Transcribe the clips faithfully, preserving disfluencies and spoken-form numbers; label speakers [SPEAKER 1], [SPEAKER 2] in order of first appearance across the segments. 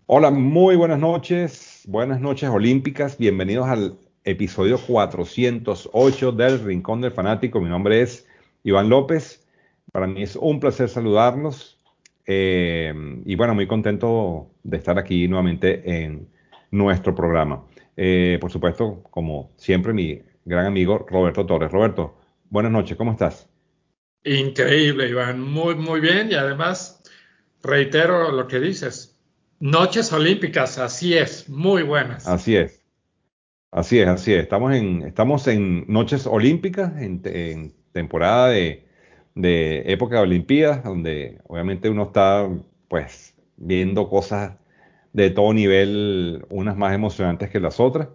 [SPEAKER 1] Hola, muy buenas noches, buenas noches olímpicas, bienvenidos al episodio cuatrocientos ocho del Rincón del Fanático. Mi nombre es Iván López, para mí es un placer saludarlos eh, y bueno, muy contento de estar aquí nuevamente en nuestro programa. Eh, por supuesto, como siempre, mi gran amigo Roberto Torres. Roberto, buenas noches, ¿cómo estás?
[SPEAKER 2] Increíble, Iván. Muy, muy bien. Y además, reitero lo que dices. Noches olímpicas, así es, muy buenas.
[SPEAKER 1] Así es. Así es, así es. Estamos en, estamos en noches olímpicas, en, te- en temporada de, de época de Olimpiadas, donde obviamente uno está pues viendo cosas de todo nivel, unas más emocionantes que las otras.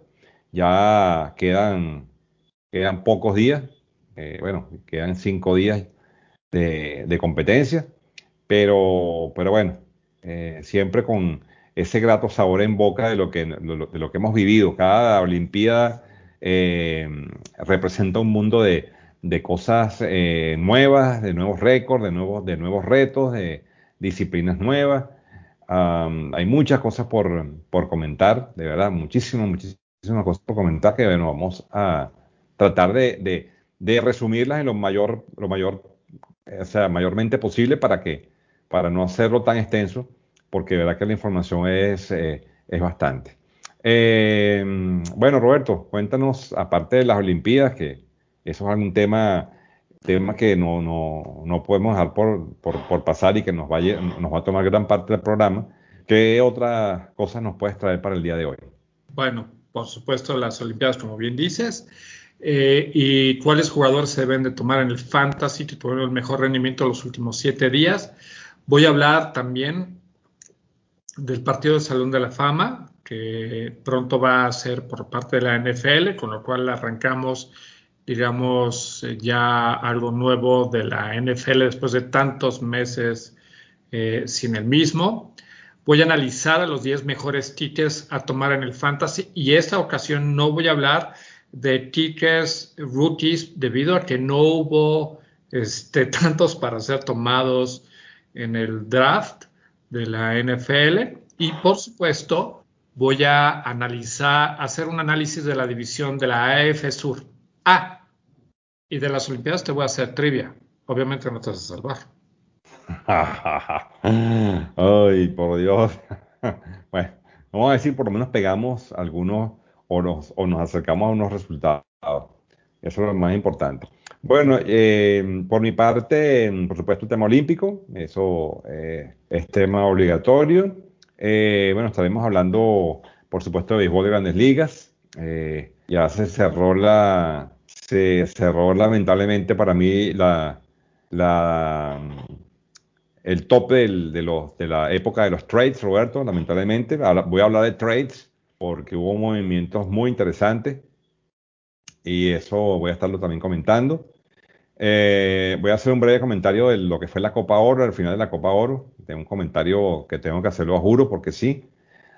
[SPEAKER 1] Ya quedan, quedan pocos días, eh, bueno, quedan cinco días de, de competencia, pero, pero bueno, eh, siempre con ese grato sabor en boca de lo que, lo- de lo que hemos vivido. Cada Olimpiada eh, representa un mundo de, de cosas eh, nuevas, de nuevos récords, de nuevos, de nuevos retos, de disciplinas nuevas. Am, hay muchas cosas por, por comentar, de verdad, muchísimas, muchísimas cosas por comentar que bueno, vamos a tratar de, de- de resumirlas en lo mayor, lo mayor eh, o sea, mayormente posible para que, para no hacerlo tan extenso, porque de verdad que la información es, eh, es bastante. Eh, bueno, Roberto, cuéntanos, aparte de las Olimpiadas, que eso es algún tema, tema que no, no, no podemos dejar por, por, por pasar y que nos va, a, lle- nos va a tomar gran parte del programa, ¿qué otras cosas nos puedes traer para el día de hoy?
[SPEAKER 2] Bueno, por supuesto, las Olimpiadas, como bien dices. Eh, y cuáles jugadores se deben de tomar en el Fantasy que tuvieron el mejor rendimiento los últimos siete días. Voy a hablar también del partido de Salón de la Fama, que pronto va a ser por parte de la N F L, con lo cual arrancamos, digamos, eh, ya algo nuevo de la N F L después de tantos meses eh, sin el mismo. Voy a analizar a los diez mejores tickets a tomar en el Fantasy y esta ocasión no voy a hablar de tickets rookies debido a que no hubo este, tantos para ser tomados en el draft de la N F L y por supuesto voy a analizar, hacer un análisis de la división de la A F Sur. Ah, y de las Olimpiadas te voy a hacer trivia. Obviamente no te vas a salvar.
[SPEAKER 1] Ay, por Dios. Bueno, vamos a decir, por lo menos pegamos algunos o nos, o nos acercamos a unos resultados. Eso es lo más importante. Bueno, eh, por mi parte, mm, por supuesto, el tema olímpico, eso eh, es tema obligatorio. Eh, bueno, estaremos hablando, por supuesto, de béisbol de grandes ligas. Eh, ya se cerró la, se cerró lamentablemente para mí la, la, el tope del- de, los, de la época de los trades, Roberto, lamentablemente. Habla- Voy a hablar de trades porque hubo movimientos muy interesantes y eso voy a estarlo también comentando. Eh, voy a hacer un breve comentario de lo que fue la Copa Oro, al final de la Copa Oro. Tengo un comentario que tengo que hacerlo a juro porque sí.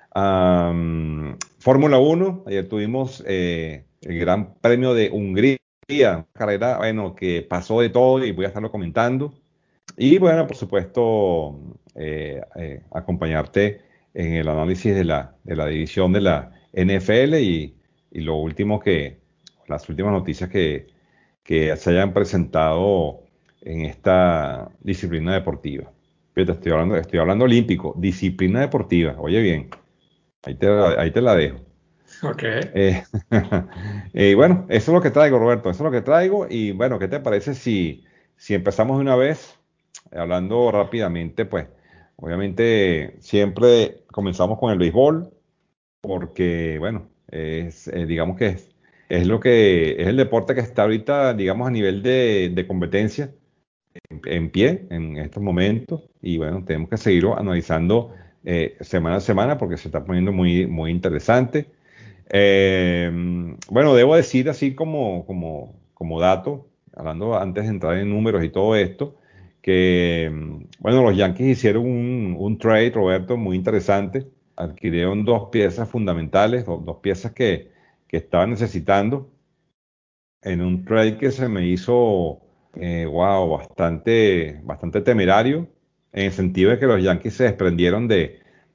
[SPEAKER 1] Am, Fórmula uno, ayer tuvimos eh, el Gran Premio de Hungría, una carrera, bueno, que pasó de todo y voy a estarlo comentando. Y bueno, por supuesto, eh, eh, acompañarte en el análisis de la, de la división de la N F L y, y lo último que, las últimas noticias que, que se hayan presentado en esta disciplina deportiva. Fíjate, estoy hablando, estoy hablando olímpico, disciplina deportiva. Oye bien, ahí te, la- ahí te la dejo.
[SPEAKER 2] Ok.
[SPEAKER 1] Eh, eh, bueno, eso es lo que traigo, Roberto, eso es lo que traigo. Y bueno, ¿qué te parece si, si empezamos de una vez, eh, hablando rápidamente? Pues obviamente siempre comenzamos con el béisbol, porque bueno, es, eh, digamos que es, es lo que es el deporte que está ahorita, digamos, a nivel de, de competencia en, en pie en estos momentos. Y bueno, tenemos que seguirlo analizando eh, semana a semana porque se está poniendo muy, muy interesante. Eh, bueno, debo decir así como, como, como dato, hablando antes de entrar en números y todo esto, que mm, bueno, los Yankees hicieron un, un trade, Roberto, muy interesante. Adquirieron dos piezas fundamentales, do- dos, piezas que, que estaban necesitando en un trade que se me hizo, eh, wow, bastante, bastante temerario, en el sentido de que los Yankees se desprendieron de,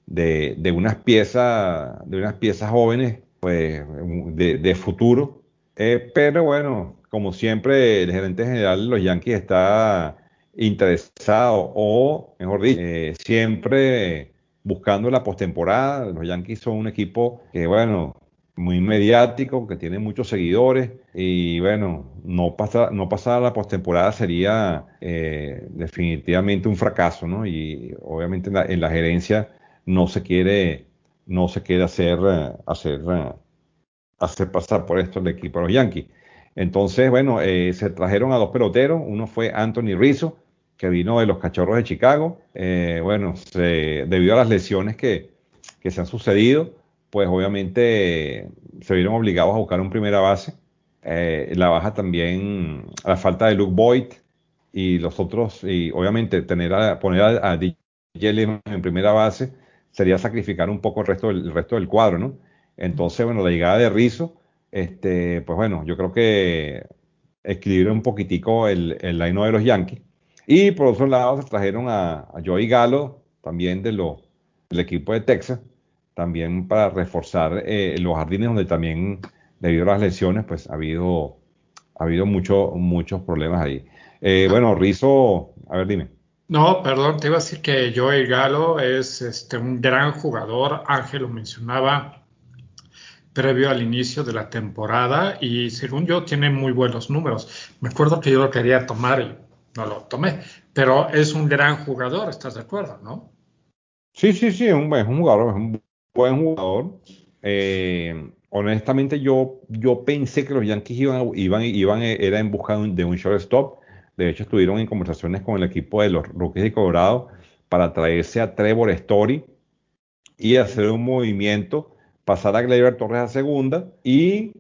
[SPEAKER 1] de, de unas piezas, de unas piezas jóvenes, pues, de, de futuro. Eh, pero bueno, como siempre, el gerente general de los Yankees está interesado, o mejor dicho, eh, siempre buscando la postemporada. Los Yankees son un equipo que, bueno, muy mediático, que tiene muchos seguidores y bueno, no pasar, no pasar a la postemporada sería eh, definitivamente un fracaso, ¿no? Y obviamente en la, en la gerencia no se quiere, no se quiere hacer, eh, hacer, eh, hacer pasar por esto el equipo de los Yankees. Entonces, bueno, eh, se trajeron a dos peloteros. Uno fue Anthony Rizzo, que vino de los Cachorros de Chicago. Eh, bueno, se- debido a las lesiones que, que se han sucedido, pues obviamente eh, se vieron obligados a buscar un primera base. Eh, la baja también, a la falta de Luke Boyd y los otros, y obviamente tener a, poner a, a D J Lehman en primera base sería sacrificar un poco el resto del, el resto del cuadro, ¿no? Entonces, bueno, la llegada de Rizzo, este, pues bueno, yo creo que equilibra un poquitico el, el line de los Yankees. Y por otro lado, se trajeron a, a Joey Gallo, también de lo, del equipo de Texas, también para reforzar eh, los jardines, donde también, debido a las lesiones, pues ha habido, ha habido mucho, muchos problemas ahí. Eh,
[SPEAKER 2] Ah,
[SPEAKER 1] bueno, Rizzo, a ver, dime.
[SPEAKER 2] no, perdón, te iba a decir que Joey Galo es este, un gran jugador. Ángel lo mencionaba previo al inicio de la temporada y según yo tiene muy buenos números. Me acuerdo que yo lo quería tomar y no lo tomé, pero es un gran jugador, ¿estás de acuerdo, no?
[SPEAKER 1] Sí, sí, sí, es un, es un jugador, es un buen jugador. Eh, honestamente, yo, yo pensé que los Yankees iban, a- iban, iban eh, era en busca de un, de un shortstop. De hecho, estuvieron en conversaciones con el equipo de los Rockies de Colorado para traerse a Trevor Story y hacer un movimiento, pasar a Gleyber Torres a segunda y,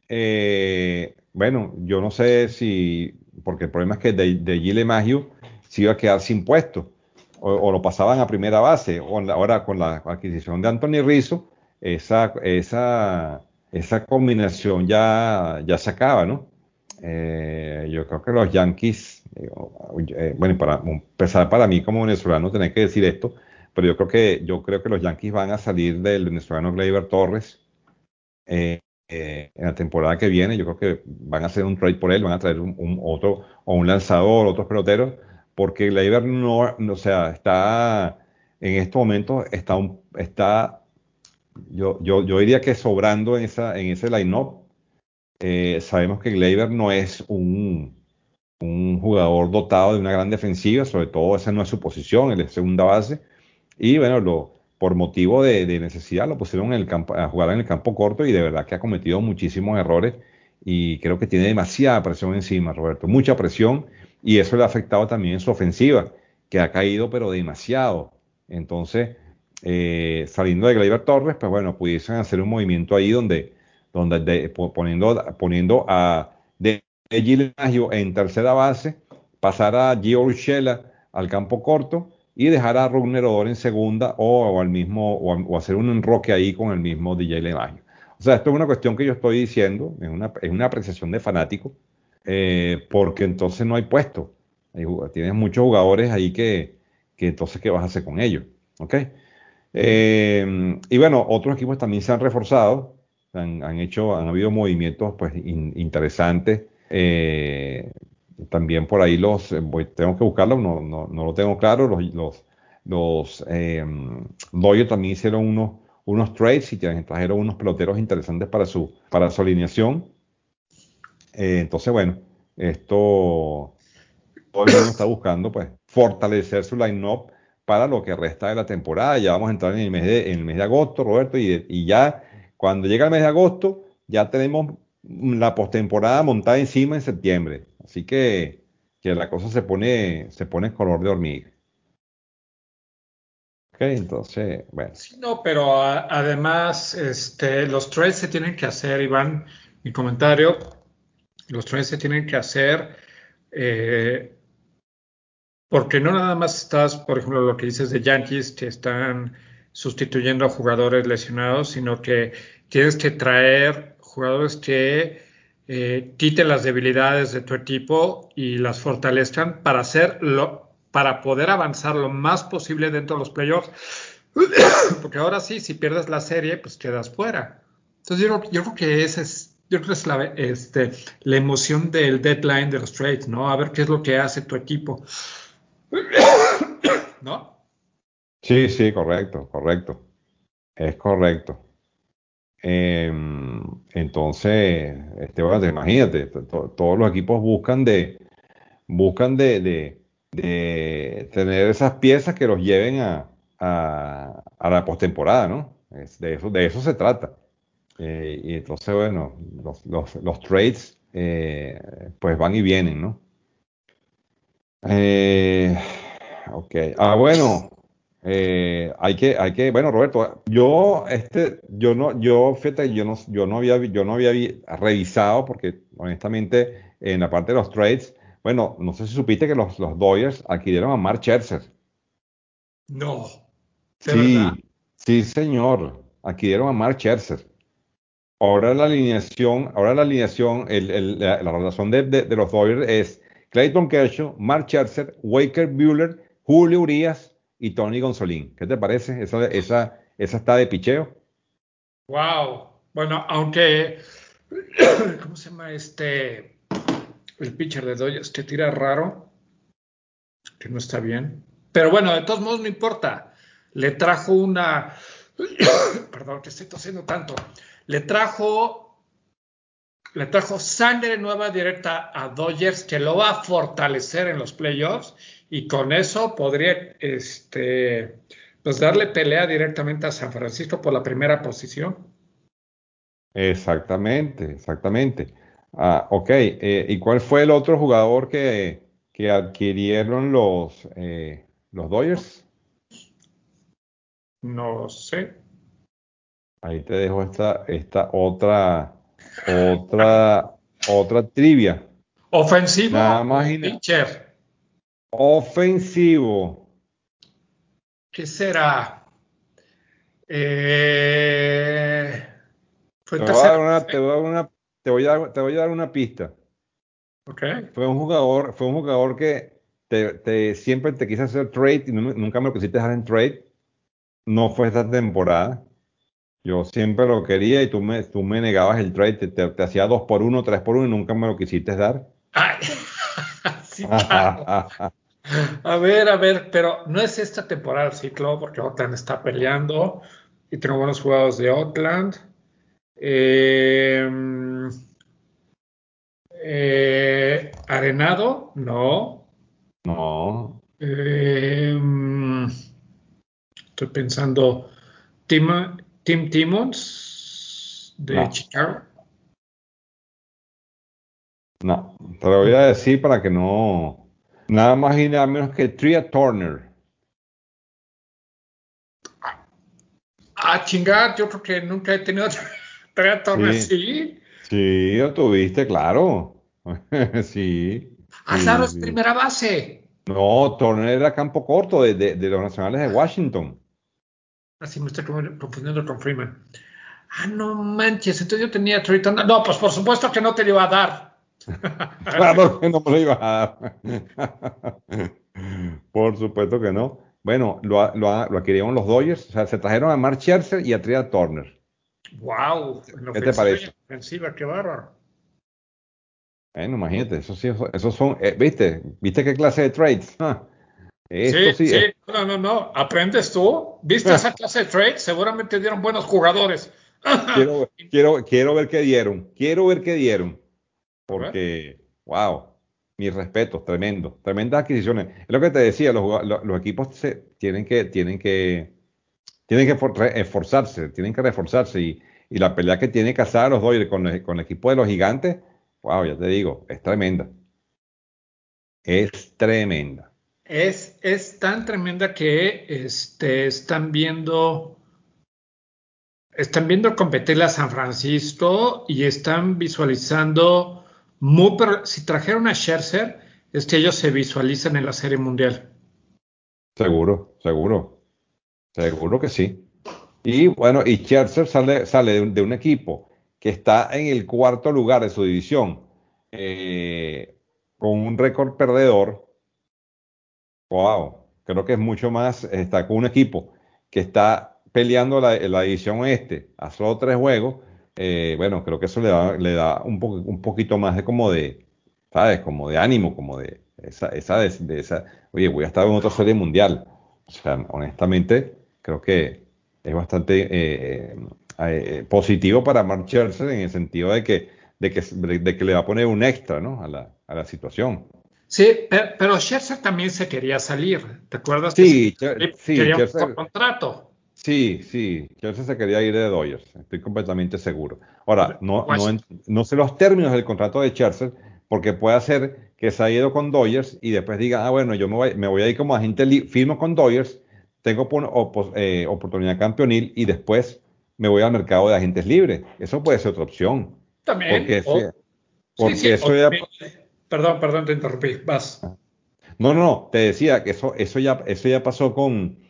[SPEAKER 1] eh, bueno, yo no sé si, porque el problema es que de, de Gile Maggio se iba a quedar sin puesto, o, o lo pasaban a primera base, o la- ahora con la adquisición de Anthony Rizzo, esa, esa, esa combinación ya, ya se acaba, ¿no? Eh, yo creo que los Yankees, eh, eh, bueno, para empezar para mí como venezolano tener que decir esto, pero yo creo que, yo creo que los Yankees van a salir del venezolano Gleyber Torres eh, eh, en la temporada que viene. Yo creo que van a hacer un trade por él, van a traer un, un otro, o un lanzador, otros peloteros, porque Gleyber no, no, o sea, está, en estos momentos, está, un, está yo, yo, yo diría que sobrando en, esa, en ese line-up. Eh, sabemos que Gleyber no es un, un jugador dotado de una gran defensiva, sobre todo esa no es su posición, él es segunda base. Y bueno, lo, por motivo de, de necesidad lo pusieron en el campo, a jugar en el campo corto y de verdad que ha cometido muchísimos errores y creo que tiene demasiada presión encima, Roberto, mucha presión y eso le ha afectado también en su ofensiva, que ha caído pero demasiado. Entonces, eh, saliendo de Gleyber Torres, pues bueno, pudiesen hacer un movimiento ahí donde, donde de- po- poniendo, poniendo a de, de Gilmaggio en tercera base, pasar a Gio Urshela al campo corto y dejar a Rugner Odor en segunda o, o al mismo o, o, hacer un enroque ahí con el mismo D J LeMahieu. O sea, esto es una cuestión que yo estoy diciendo, es una, es una apreciación de fanático, eh, porque entonces no hay puesto. Hay, tienes muchos jugadores ahí que, que entonces, ¿qué vas a hacer con ellos? ¿Ok? Eh, y bueno, otros equipos también se han reforzado, han, han hecho, han habido movimientos pues in, interesantes. Eh, también por ahí los, eh, voy- tengo que buscarlo, no, no, no lo tengo claro. Los, los, los eh, Dodgers también hicieron unos, unos trades y tra- trajeron unos peloteros interesantes para su, para su alineación. Eh, entonces, bueno, esto todo el mundo está buscando pues fortalecer su line-up para lo que resta de la temporada. Ya vamos a entrar en el mes de, en el mes de agosto, Roberto, y, y ya cuando llega el mes de agosto, ya tenemos la postemporada montada encima en septiembre. Así que, que la cosa se pone, se pone color de hormiga. Ok, entonces, bueno.
[SPEAKER 2] Sí, no, pero a- además este, los trades se tienen que hacer, Iván, mi comentario, los trades se tienen que hacer eh, porque no nada más estás, por ejemplo, lo que dices de Yankees, que están sustituyendo a jugadores lesionados, sino que tienes que traer jugadores que eh, quiten las debilidades de tu equipo y las fortalezcan para hacerlo, para poder avanzar lo más posible dentro de los playoffs. Porque ahora sí, si pierdes la serie, pues quedas fuera. Entonces yo, creo- yo creo que ese es, yo creo que es la, este, la emoción del deadline de los trades, ¿no? A ver qué es lo que hace tu equipo, ¿no?
[SPEAKER 1] Sí, sí, correcto, correcto. Es correcto. Eh, entonces, este, bueno, imagínate, to- to- todos los equipos buscan de, buscan de, de, de tener esas piezas que los lleven a, a, a la postemporada, ¿no? Es- de eso, de eso se trata. Eh, y entonces, bueno, los, los, los trades, eh, pues van y vienen, ¿no? Eh, ok. Ah, bueno. eh, hay que, hay que, bueno, Roberto, yo, este, yo no, yo, fíjate, yo no, yo no había, vi- yo no había vi- revisado porque, honestamente, en la parte de los trades, bueno, no sé si supiste que los, los Dodgers adquirieron a Mark Scherzer.
[SPEAKER 2] No, de verdad.
[SPEAKER 1] Sí, sí, señor, adquirieron a Mark Scherzer. Ahora la alineación, ahora la alineación, el- el- la, la relación de, de- de los Dodgers es Clayton Kershaw, Mark Scherzer, Walker Buehler, Julio Urias y Tony Gonzolín. ¿Qué te parece? Esa, esa, esa está de picheo.
[SPEAKER 2] Wow. Bueno, aunque, ¿cómo se llama este? El pitcher de Dodgers que tira raro, que no está bien. Pero bueno, de todos modos no importa. Le trajo una, perdón, que estoy tosiendo tanto. Le trajo, le trajo sangre nueva directa a Dodgers que lo va a fortalecer en los playoffs y con eso podría, este, pues darle pelea directamente a San Francisco por la primera posición.
[SPEAKER 1] Exactamente, exactamente. Ah, ok. Eh, ¿y cuál fue el otro jugador que, que adquirieron los, eh, los Dodgers?
[SPEAKER 2] No sé.
[SPEAKER 1] Ahí te dejo esta, esta otra, otra, otra trivia.
[SPEAKER 2] ¿Ofensivo
[SPEAKER 1] Nada más
[SPEAKER 2] o
[SPEAKER 1] y nada.
[SPEAKER 2] pitcher?
[SPEAKER 1] Ofensivo.
[SPEAKER 2] ¿Qué será? Eh, fue
[SPEAKER 1] Te voy a
[SPEAKER 2] tercera
[SPEAKER 1] dar una, te
[SPEAKER 2] base.
[SPEAKER 1] voy a dar una, te voy a dar, te voy a dar una pista.
[SPEAKER 2] Ok.
[SPEAKER 1] Fue un jugador, fue un jugador que te, te- siempre te quise hacer trade y nu- nunca me lo quisiste dejar en trade. No fue esta temporada. Yo siempre lo quería y tú me, tú me negabas el trade. Te, te- te hacía dos por uno, tres por uno y nunca me lo quisiste dar.
[SPEAKER 2] Ay, sí, claro. A ver, a ver, pero no es esta temporada el ciclo, porque Oakland está peleando y tengo buenos jugadores de Oakland. Eh, eh, Arenado, no.
[SPEAKER 1] No,
[SPEAKER 2] Eh, estoy pensando, Tim, Tim Timmons de
[SPEAKER 1] no,
[SPEAKER 2] Chicago.
[SPEAKER 1] no. Te lo voy a decir para que no. Nada más y nada menos que Tria Turner.
[SPEAKER 2] Ah, chingar, yo creo que nunca he tenido tres torres
[SPEAKER 1] Sí,
[SPEAKER 2] así.
[SPEAKER 1] sí, lo tuviste, claro. Sí,
[SPEAKER 2] Ah, claro,
[SPEAKER 1] sí,
[SPEAKER 2] es
[SPEAKER 1] sí.
[SPEAKER 2] primera base.
[SPEAKER 1] No, Turner era campo corto de, de- de los Nacionales de Washington.
[SPEAKER 2] Así me estoy confundiendo con Freeman. Ah, no manches, entonces yo tenía Trey Turner. No, pues por supuesto que no te lo iba a dar.
[SPEAKER 1] Claro que no me lo ibas a dar. Por supuesto que no. Bueno, lo, a- lo, a- lo adquirieron los Dodgers. O sea, se trajeron a Mark Scherzer y a Tria Turner.
[SPEAKER 2] Wow, en la
[SPEAKER 1] ¿Qué te
[SPEAKER 2] ofensiva y en
[SPEAKER 1] parece?
[SPEAKER 2] la ofensiva, qué bárbaro.
[SPEAKER 1] Bueno, imagínate, eso sí, eso- esos son, eh, ¿viste? ¿Viste qué clase de trades? Ah, esto
[SPEAKER 2] Sí,
[SPEAKER 1] sí
[SPEAKER 2] sí,
[SPEAKER 1] es.
[SPEAKER 2] no, no, no. ¿Aprendes tú? ¿Viste esa clase de trade? Seguramente dieron buenos jugadores.
[SPEAKER 1] Quiero, quiero, quiero ver qué dieron. Quiero ver qué dieron.
[SPEAKER 2] A ver.
[SPEAKER 1] Porque, wow, mis respetos, tremendo, tremendas adquisiciones. Es lo que te decía, los, jugad- lo- los equipos se, tienen que, tienen que, tienen que for- re- esforzarse, tienen que reforzarse y, y la pelea que tiene Casada los Dodgers con, el- con el equipo de los gigantes, wow, ya te digo, es tremenda, es tremenda.
[SPEAKER 2] Es, es tan tremenda que este, están viendo, están viendo competirle a San Francisco y están visualizando, muy, per- si trajeron a Scherzer, es que ellos se visualizan en la Serie Mundial.
[SPEAKER 1] Seguro, seguro, seguro que sí. Y bueno, y Scherzer sale, sale de un, de un equipo que está en el cuarto lugar de su división, eh, con un récord perdedor. Wow, creo que es mucho más, está con un equipo que está peleando la, la división oeste a solo tres juegos, eh, bueno, creo que eso le da, le da un, po- un poquito más de como de, ¿sabes? Como de ánimo, como de esa, esa, de, de esa, oye, voy a estar en otra serie mundial. O sea, honestamente, creo que es bastante eh, eh, positivo para Mark Scherzer en el sentido de que, de que, de que le va a poner un extra, ¿no? a la, a la situación.
[SPEAKER 2] Sí, pe- pero Scherzer también se quería salir. ¿Te acuerdas que se
[SPEAKER 1] Sí, Cher- sí,
[SPEAKER 2] quería un mejor
[SPEAKER 1] Scherzer,
[SPEAKER 2] contrato?
[SPEAKER 1] sí, sí, Scherzer se quería ir de Dodgers, estoy completamente seguro. Ahora, no, no, en-
[SPEAKER 2] Washington.
[SPEAKER 1] no sé los términos del contrato de Scherzer, porque puede ser que se haya ido con Dodgers y después diga, ah, bueno, yo me voy, me voy a ir como agente libre, firmo con Dodgers, tengo pon- opos- eh, oportunidad campeonil y después me voy al mercado de agentes libres. Eso puede ser otra opción, porque
[SPEAKER 2] También.
[SPEAKER 1] eso
[SPEAKER 2] o-
[SPEAKER 1] ya,
[SPEAKER 2] sí,
[SPEAKER 1] porque
[SPEAKER 2] sí. o
[SPEAKER 1] eso ya,
[SPEAKER 2] también- perdón, perdón, te interrumpí. Vas.
[SPEAKER 1] no, no, no, te decía que eso, eso ya, eso ya pasó con,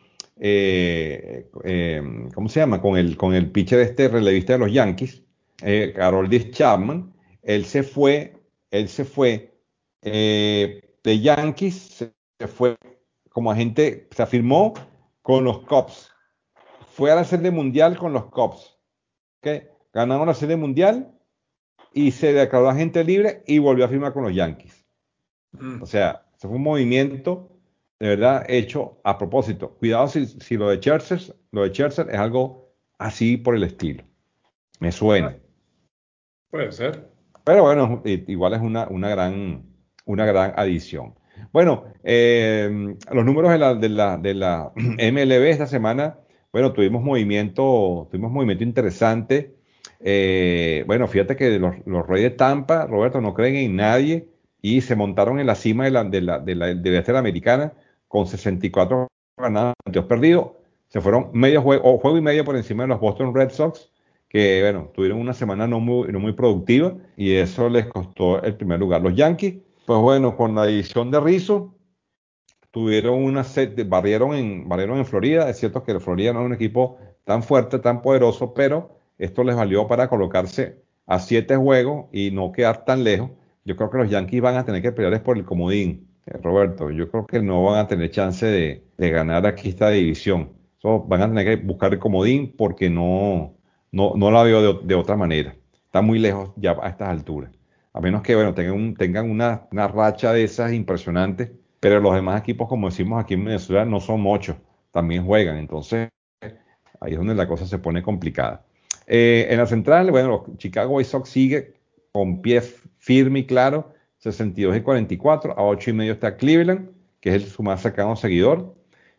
[SPEAKER 1] eh, eh, ¿cómo se llama? Con el, con el pitcher este relevista de los Yankees, eh, Aroldis Chapman. Él se fue, él se fue eh, de Yankees, se, se fue como agente, se afirmó con los Cubs. Fue a la Serie Mundial con los Cubs. ¿Ok? Ganaron la Serie Mundial y se declaró agente libre y volvió a firmar con los Yankees. O
[SPEAKER 2] Mm.
[SPEAKER 1] sea, eso fue un movimiento de verdad hecho a propósito. Cuidado si, si lo de Scherzer, lo de Scherzer es algo así por el estilo. Me
[SPEAKER 2] Ah,
[SPEAKER 1] suena.
[SPEAKER 2] puede ser.
[SPEAKER 1] Pero bueno, i- igual es una, una gran, una gran adición. Bueno, eh, los números de la, de la, de la M L B esta semana, bueno, tuvimos movimiento, tuvimos movimiento interesante. Eh, bueno, fíjate que los, los Reyes de Tampa, Roberto, no creen en nadie y se montaron en la cima de la, de la, de la, de la Estelar Americana con sesenta y cuatro ganados, veintidós perdidos. Se fueron medio juego, o juego y medio por encima de los Boston Red Sox que, bueno, tuvieron una semana no muy, no muy productiva y eso les costó el primer lugar. Los Yankees, pues bueno, con la edición de Rizzo, tuvieron una set, de- barrieron en, barrieron en Florida. Es cierto que Florida no es un equipo tan fuerte, tan poderoso, pero esto les valió para colocarse a siete juegos y no quedar tan lejos. Yo creo que los Yankees van a tener que pelear es por el comodín, eh, Roberto. Yo creo que no van a tener chance de, de ganar aquí esta división. So, van a tener que buscar el comodín porque no, no, no la veo de, de otra manera. Está muy lejos ya a estas alturas. A menos que, bueno, tengan, un- tengan una, una racha de esas impresionantes, pero los demás equipos, como decimos aquí en Venezuela, no son muchos, también juegan. Entonces, ahí es donde la cosa se pone complicada. Eh, en la central, bueno, los Chicago White Sox sigue con pie firme y claro, sesenta y dos y cuarenta y cuatro, a ocho y medio está Cleveland, que es el, su más cercano seguidor.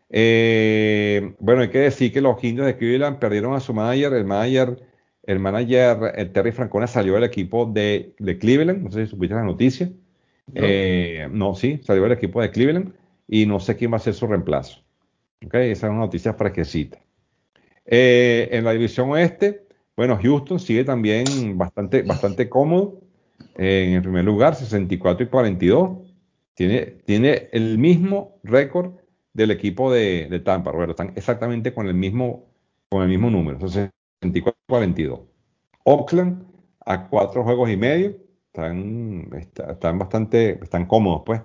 [SPEAKER 1] Eh, bueno, hay que decir que los indios de Cleveland perdieron a su manager, el manager, el manager eh, Terry Francona salió del equipo de, de Cleveland, no sé si supiste la noticia.
[SPEAKER 2] ¿No?
[SPEAKER 1] Eh, no, sí, salió del equipo de Cleveland y no sé quién va a ser su reemplazo. Ok, esa es una noticia fresquecita. Eh, en la división oeste, bueno, Houston sigue también bastante, bastante cómodo. Eh, en el primer lugar, sesenta y cuatro y cuarenta y dos. Tiene, tiene el mismo récord del equipo de, de Tampa, Roberto. Están exactamente con el mismo, con el mismo número, sesenta y cuatro y cuarenta y dos. Oakland a cuatro juegos y medio. Están, está- están bastante, están cómodos, pues.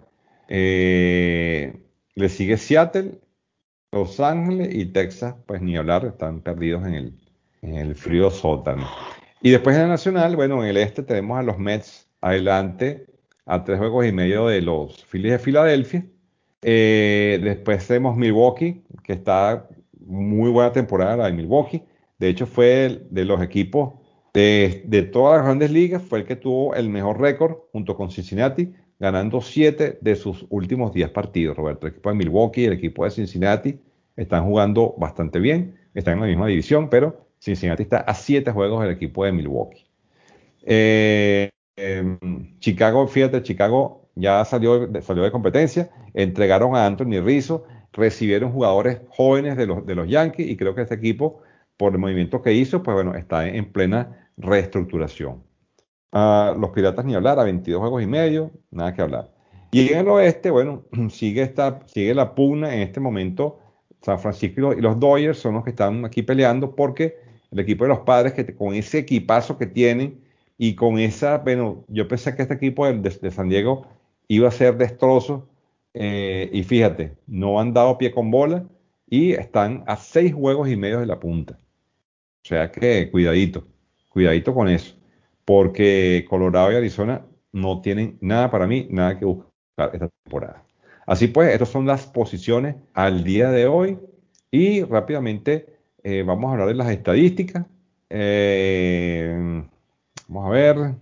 [SPEAKER 1] Eh, le sigue Seattle, Los Ángeles y Texas, pues ni hablar, están perdidos en el, en el frío sótano. Y después en la Nacional, bueno, en el este tenemos a los Mets adelante a tres juegos y medio de los Phillies de Filadelfia. Eh, después tenemos Milwaukee, que está muy buena temporada la de Milwaukee. De hecho, fue el- de los equipos de, de todas las grandes ligas, fue el que tuvo el mejor récord junto con Cincinnati, ganando siete de sus últimos diez partidos, Roberto. El equipo de Milwaukee y el equipo de Cincinnati están jugando bastante bien, están en la misma división, pero Cincinnati está a siete juegos del equipo de Milwaukee. Eh, eh, Chicago, fíjate, Chicago ya salió, de- salió de competencia, entregaron a Anthony Rizzo, recibieron jugadores jóvenes de los, de los Yankees y creo que este equipo, por el movimiento que hizo, pues bueno, está en plena reestructuración. Ah, los Piratas ni hablar, a veintidós juegos y medio, nada que hablar. Y en el oeste, bueno, sigue, esta, sigue la pugna en este momento. San Francisco y los, y los Dodgers son los que están aquí peleando porque el equipo de los Padres, que te- con ese equipazo que tienen y con esa, bueno, yo pensé que este equipo de, de- de San Diego iba a ser destrozo eh, y fíjate, no han dado pie con bola y están a seis juegos y medio de la punta. O sea que cuidadito, cuidadito con eso, porque Colorado y Arizona no tienen nada para mí, nada que buscar esta temporada. Así pues, estas son las posiciones al día de hoy y rápidamente eh, vamos a hablar de las estadísticas. Eh, vamos a ver.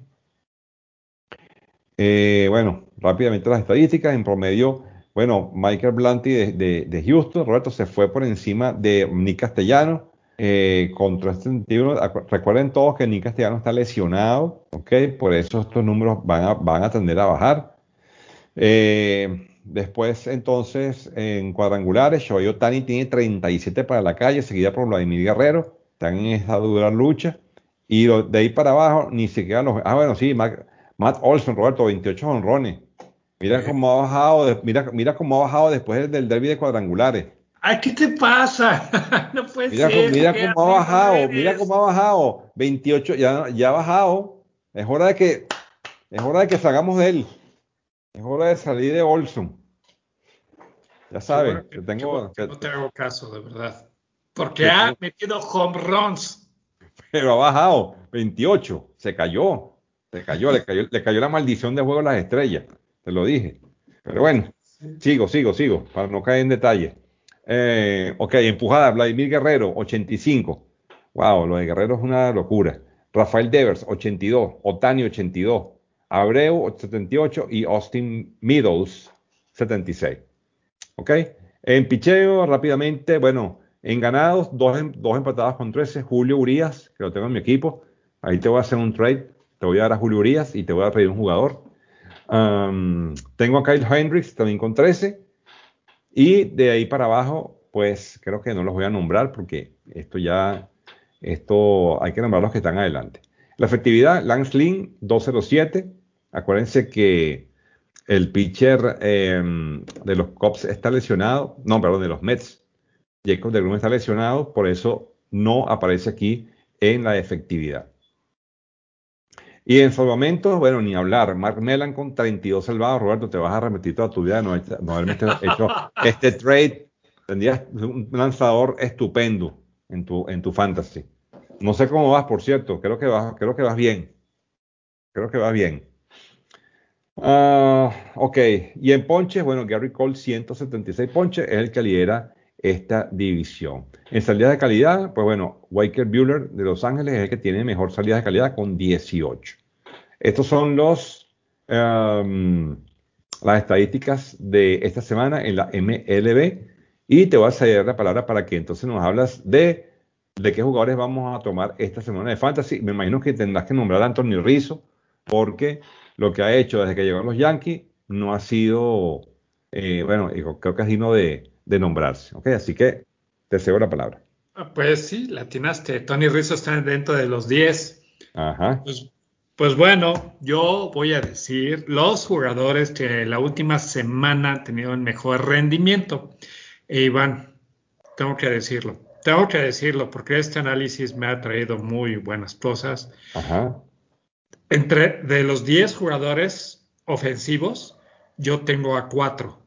[SPEAKER 1] Eh, bueno, rápidamente las estadísticas. En promedio, bueno, Michael Blanty de, de- de Houston, Roberto, se fue por encima de Nick Castellano eh, con tres treinta y uno. Acu- Recuerden todos que Nick Castellano está lesionado, ¿ok? Por eso estos números van a, van a tender a bajar. Eh, después, entonces, en cuadrangulares, Shohei Ohtani tiene treinta y siete para la calle, seguida por Vladimir Guerrero. Están en esta dura lucha. Y lo- de ahí para abajo, ni siquiera los. Ah, bueno, sí, Matt, Matt Olson, Roberto, veintiocho honrones. Mira
[SPEAKER 2] Eh,
[SPEAKER 1] cómo ha bajado, de- mira, mira cómo ha bajado después del, del derbi de cuadrangulares.
[SPEAKER 2] Ay, ¿qué te pasa? No puede
[SPEAKER 1] Mira, cómo-
[SPEAKER 2] ser,
[SPEAKER 1] mira
[SPEAKER 2] qué
[SPEAKER 1] cómo ha
[SPEAKER 2] amigo
[SPEAKER 1] bajado, mira
[SPEAKER 2] eres.
[SPEAKER 1] cómo ha bajado. veintiocho, ya, ya ha bajado. Es hora de que, es hora de que salgamos de él. Es hora de salir de Olson. Ya
[SPEAKER 2] Qué bueno
[SPEAKER 1] sabes,
[SPEAKER 2] que,
[SPEAKER 1] que
[SPEAKER 2] qué bueno
[SPEAKER 1] tengo,
[SPEAKER 2] que
[SPEAKER 1] que,
[SPEAKER 2] no te hago caso, de verdad. Porque
[SPEAKER 1] que
[SPEAKER 2] ha
[SPEAKER 1] tengo,
[SPEAKER 2] metido home runs.
[SPEAKER 1] pero ha bajado, veintiocho, se cayó, se cayó, le cayó, le cayó la maldición de juego a las estrellas, te lo dije. Pero bueno,
[SPEAKER 2] Sí.
[SPEAKER 1] sigo, sigo, sigo, para no caer en detalle. Eh, ok, empujada, Vladimir Guerrero, ochenta y cinco. Wow, lo de Guerrero es una locura. Rafael Devers, ochenta y dos. Otani, ochenta y dos. Abreu, setenta y ocho. Y Austin Meadows, setenta y seis. ¿Ok? En picheo, rápidamente, bueno, en ganados, dos, em- dos empatadas con trece. Julio Urias, que lo tengo en mi equipo. Ahí te voy a hacer un trade. Te voy a dar a Julio Urias y te voy a pedir un jugador. Um, tengo a Kyle Hendricks también con trece. Y de ahí para abajo, pues creo que no los voy a nombrar porque esto ya, esto hay que nombrar los que están adelante. La efectividad, Lance Lynn, doscientos siete. Acuérdense que el pitcher eh, de los Cubs está lesionado, no, perdón, de los Mets, Jacob deGrom está lesionado, por eso no aparece aquí en la efectividad. Y en salvamentos, bueno, ni hablar. Mark Melan con treinta y dos salvados. Roberto, te vas a arrepentir toda tu vida de no, no haberme hecho, hecho este trade. Tendrías un lanzador estupendo en tu, en tu fantasy. No sé cómo vas, por cierto. Creo que vas, creo que vas bien. Creo que vas bien. Ah, ok, y en ponches, bueno, Gary Cole, ciento setenta y seis ponches, es el que lidera esta división. En salidas de calidad, pues bueno, Walker Buehler de Los Ángeles es el que tiene mejor salida de calidad con dieciocho. Estos son los, um, las estadísticas de esta semana en la M L B y te voy a ceder la palabra para que entonces nos hablas de, de qué jugadores vamos a tomar esta semana de Fantasy. Me imagino que tendrás que nombrar a Anthony Rizzo porque lo que ha hecho desde que llegó a los Yankees no ha sido, eh, bueno, digo, creo que es digno de, de nombrarse. ¿Ok? Así que te cedo la palabra.
[SPEAKER 2] Ah, pues sí, la atinaste. Tony Rizzo está dentro de los diez.
[SPEAKER 1] Ajá.
[SPEAKER 2] Pues, pues bueno, yo voy a decir los jugadores que la última semana han tenido el mejor rendimiento. E Iván, tengo que decirlo. Tengo que decirlo porque este análisis me ha traído muy buenas cosas.
[SPEAKER 1] Ajá.
[SPEAKER 2] Entre de los diez jugadores ofensivos, yo tengo a cuatro.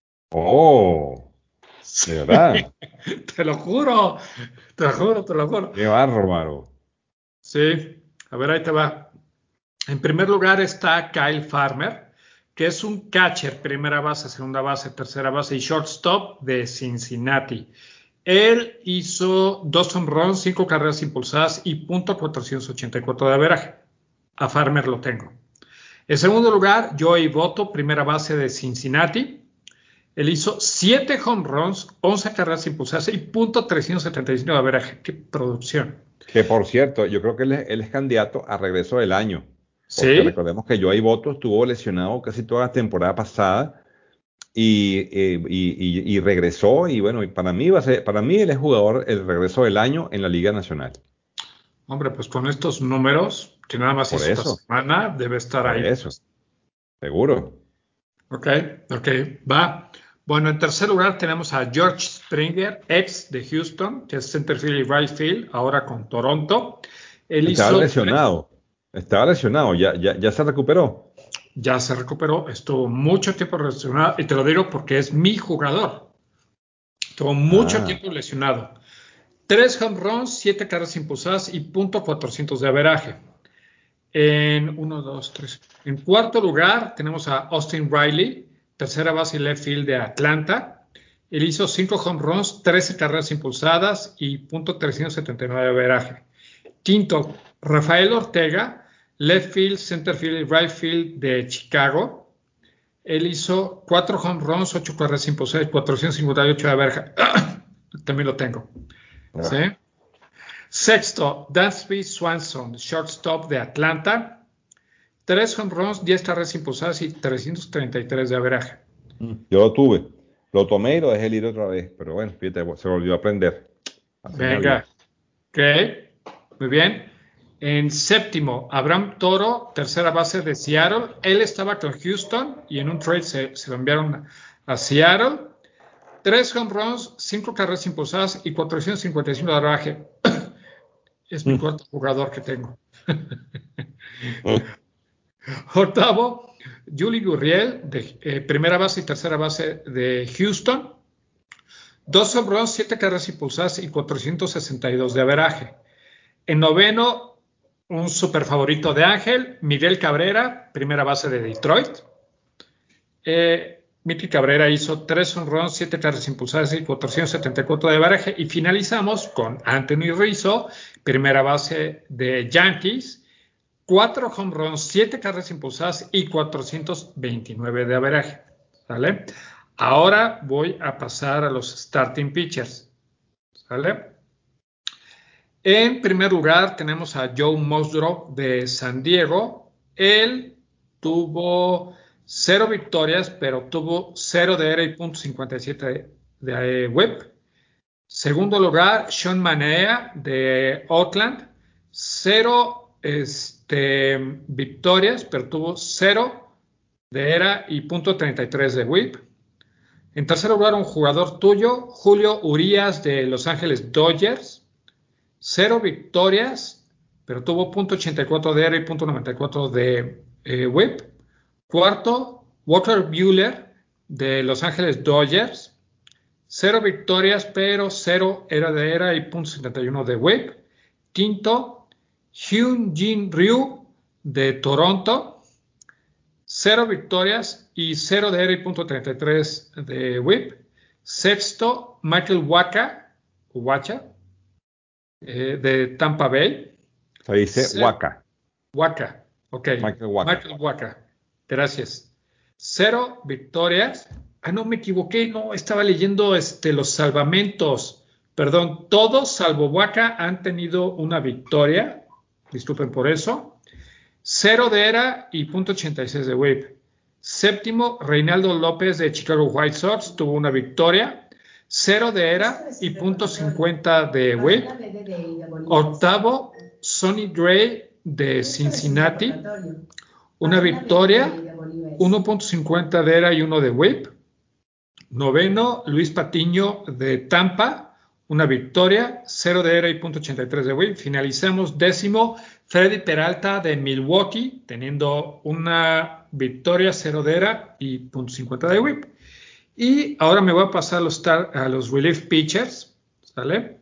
[SPEAKER 1] Oh, de
[SPEAKER 2] Sí,
[SPEAKER 1] verdad.
[SPEAKER 2] te lo juro, te lo juro, te lo juro.
[SPEAKER 1] Qué bárbaro.
[SPEAKER 2] Sí, a ver, ahí te va. En primer lugar está Kyle Farmer, que es un catcher, primera base, segunda base, tercera base y shortstop de Cincinnati. Él hizo dos home runs, cinco carreras impulsadas y punto cuatrocientos ochenta y cuatro de averaje. A Farmer lo tengo. En segundo lugar, Joey Votto, primera base de Cincinnati. Él hizo siete home runs, once carreras impulsadas y punto trescientos setenta y cinco de averaje. ¡Qué producción!
[SPEAKER 1] Que por cierto, yo creo que él es, él es candidato a regreso del año, porque
[SPEAKER 2] ¿Sí?
[SPEAKER 1] recordemos que Joey Votto estuvo lesionado casi toda la temporada pasada y, eh, y, y- y regresó y bueno, y para mí va a ser, para mí él es jugador el regreso del año en la Liga Nacional.
[SPEAKER 2] Hombre, pues con estos números, que nada más
[SPEAKER 1] Por
[SPEAKER 2] hizo esta
[SPEAKER 1] eso,
[SPEAKER 2] semana, debe estar
[SPEAKER 1] por
[SPEAKER 2] ahí.
[SPEAKER 1] eso, seguro.
[SPEAKER 2] Ok, ok, va. Bueno, en tercer lugar tenemos a George Springer, ex de Houston, que es centerfield y right field, ahora con Toronto. Él
[SPEAKER 1] Estaba
[SPEAKER 2] hizo, tre-
[SPEAKER 1] lesionado, estaba lesionado, ya, ya, ya se recuperó.
[SPEAKER 2] ya se recuperó, estuvo mucho tiempo lesionado, y te lo digo porque es mi jugador. Tuvo mucho
[SPEAKER 1] Ah,
[SPEAKER 2] tiempo lesionado. Tres home runs, siete carreras impulsadas y punto cuatrocientos de averaje. En uno, dos, tres. En cuarto lugar tenemos a Austin Riley, tercera base y left field de Atlanta. Él hizo cinco home runs, trece carreras impulsadas y punto trescientos setenta y nueve de averaje. Quinto, Rafael Ortega, left field, center field y right field de Chicago. Él hizo cuatro home runs, ocho carreras impulsadas y cuatrocientos cincuenta y ocho de averaje. También lo tengo. ¿Sí?
[SPEAKER 1] ah,
[SPEAKER 2] Sexto, Dansby Swanson, shortstop de Atlanta. Tres home runs, diez carreras impulsadas y trescientos treinta y tres de averaje.
[SPEAKER 1] mm, yo lo tuve. Lo tomé y lo dejé ir otra vez. Pero bueno, fíjate, se volvió a aprender. Así es la vida.
[SPEAKER 2] Venga, ok, muy bien. En séptimo, Abraham Toro, tercera base de Seattle. Él estaba con Houston y en un trade se, se lo enviaron a Seattle. Tres home runs, cinco carreras impulsadas y cuatrocientos cincuenta y cinco de averaje. Es mi
[SPEAKER 1] Mm,
[SPEAKER 2] cuarto jugador que tengo.
[SPEAKER 1] mm,
[SPEAKER 2] Octavo, Julie Gurriel, de eh, primera base y tercera base de Houston. Dos home runs, siete carreras impulsadas y cuatrocientos sesenta y dos de averaje. En noveno, un super favorito de Ángel, Miguel Cabrera, primera base de Detroit. Eh, Miki Cabrera hizo tres home runs, siete carreras impulsadas y cuatrocientos setenta y cuatro de averaje. Y finalizamos con Anthony Rizzo, primera base de Yankees, cuatro home runs, siete carreras impulsadas y cuatrocientos veintinueve de averaje. ¿Sale? Ahora voy a pasar a los starting pitchers. ¿Sale? En primer lugar tenemos a Joe Musgrove de San Diego. Él tuvo cero victorias, pero tuvo cero de era y punto cincuenta y siete de, de whip. Segundo lugar, Sean Manea de Oakland. Cero este, victorias, pero tuvo cero de era y punto treinta y tres de whip. En tercer lugar, un jugador tuyo, Julio Urias de Los Ángeles Dodgers. Cero victorias, pero tuvo punto ochenta y cuatro de era y punto noventa y cuatro de eh, whip. Cuarto, Walker Buehler de Los Ángeles Dodgers. Cero victorias, pero cero era de era y punto setenta y uno de whip. Quinto, Hyun Jin Ryu de Toronto. Cero victorias y cero de era y punto treinta y tres de whip. Sexto, Michael Waka, Wacha, eh, de Tampa Bay.
[SPEAKER 1] Se dice
[SPEAKER 2] Se-
[SPEAKER 1] Waka.
[SPEAKER 2] Waka, ok.
[SPEAKER 1] Michael Waka.
[SPEAKER 2] Michael Waka, gracias. Cero victorias. Ah, no, me equivoqué, no, estaba leyendo este, los salvamentos. Perdón, todos salvo Waka han tenido una victoria. Disculpen por eso. Cero de era y punto ochenta y seis de whip. Séptimo, Reinaldo López de Chicago White Sox tuvo una victoria. Cero de era y punto cincuenta de whip. Octavo, Sonny Gray de Cincinnati. Una victoria, uno punto cincuenta de era y uno de whip. Noveno, Luis Patiño de Tampa. Una victoria, cero de era y punto ochenta y tres de whip. Finalizamos décimo, Freddy Peralta de Milwaukee, teniendo una victoria, cero de era y punto cincuenta de whip. Y ahora me voy a pasar a los, tar- a los relief pitchers, ¿sale?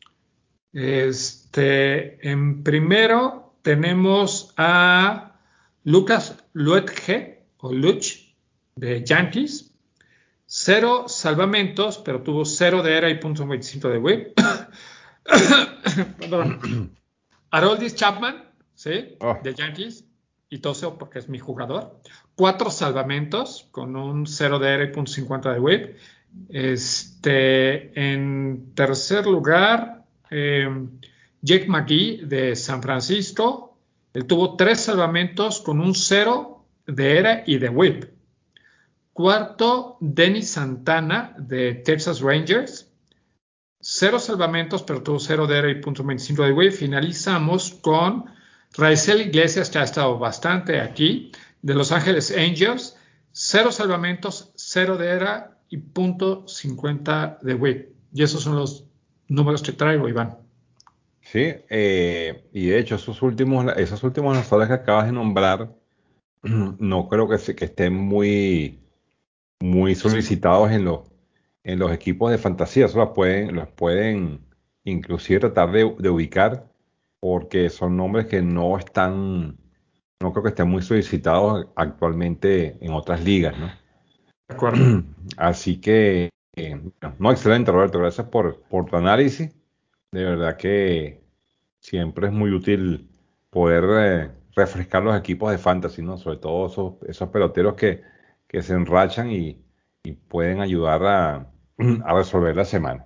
[SPEAKER 2] Este, en primero tenemos a Lucas Luetge o Luch de Yankees. Cero salvamentos, pero tuvo cero de era y punto veinticinco de whip. Perdón. Aroldis Chapman, ¿sí?
[SPEAKER 1] Oh,
[SPEAKER 2] De Yankees. Y toso porque es mi jugador. Cuatro salvamentos con un cero de era y punto cincuenta de whip. Este, en tercer lugar, eh, Jake McGee de San Francisco. Él tuvo tres salvamentos con un cero de era y de whip. Cuarto, Denis Santana de Texas Rangers. Cero salvamentos, pero tuvo cero de era y punto veinticinco de whip. Finalizamos con Raisel Iglesias, que ha estado bastante aquí, de Los Ángeles Angels. Cero salvamentos, cero de era y punto cincuenta de whip. Y esos son los números que traigo, Iván.
[SPEAKER 1] sí, eh, y de hecho esos últimos, esos últimos lanzadores que acabas de nombrar, no creo que, se- que estén muy, muy solicitados en los, en los equipos de fantasía. Eso los pueden, los pueden inclusive tratar de, de ubicar porque son nombres que no están, no creo que estén muy solicitados actualmente en otras ligas, ¿no?
[SPEAKER 2] De acuerdo.
[SPEAKER 1] Así que, eh, no, excelente, Roberto, gracias por, por tu análisis. De verdad que siempre es muy útil poder eh, refrescar los equipos de fantasy, ¿no? Sobre todo esos, esos peloteros que, que se enrachan y, y pueden ayudar a, a resolver la semana.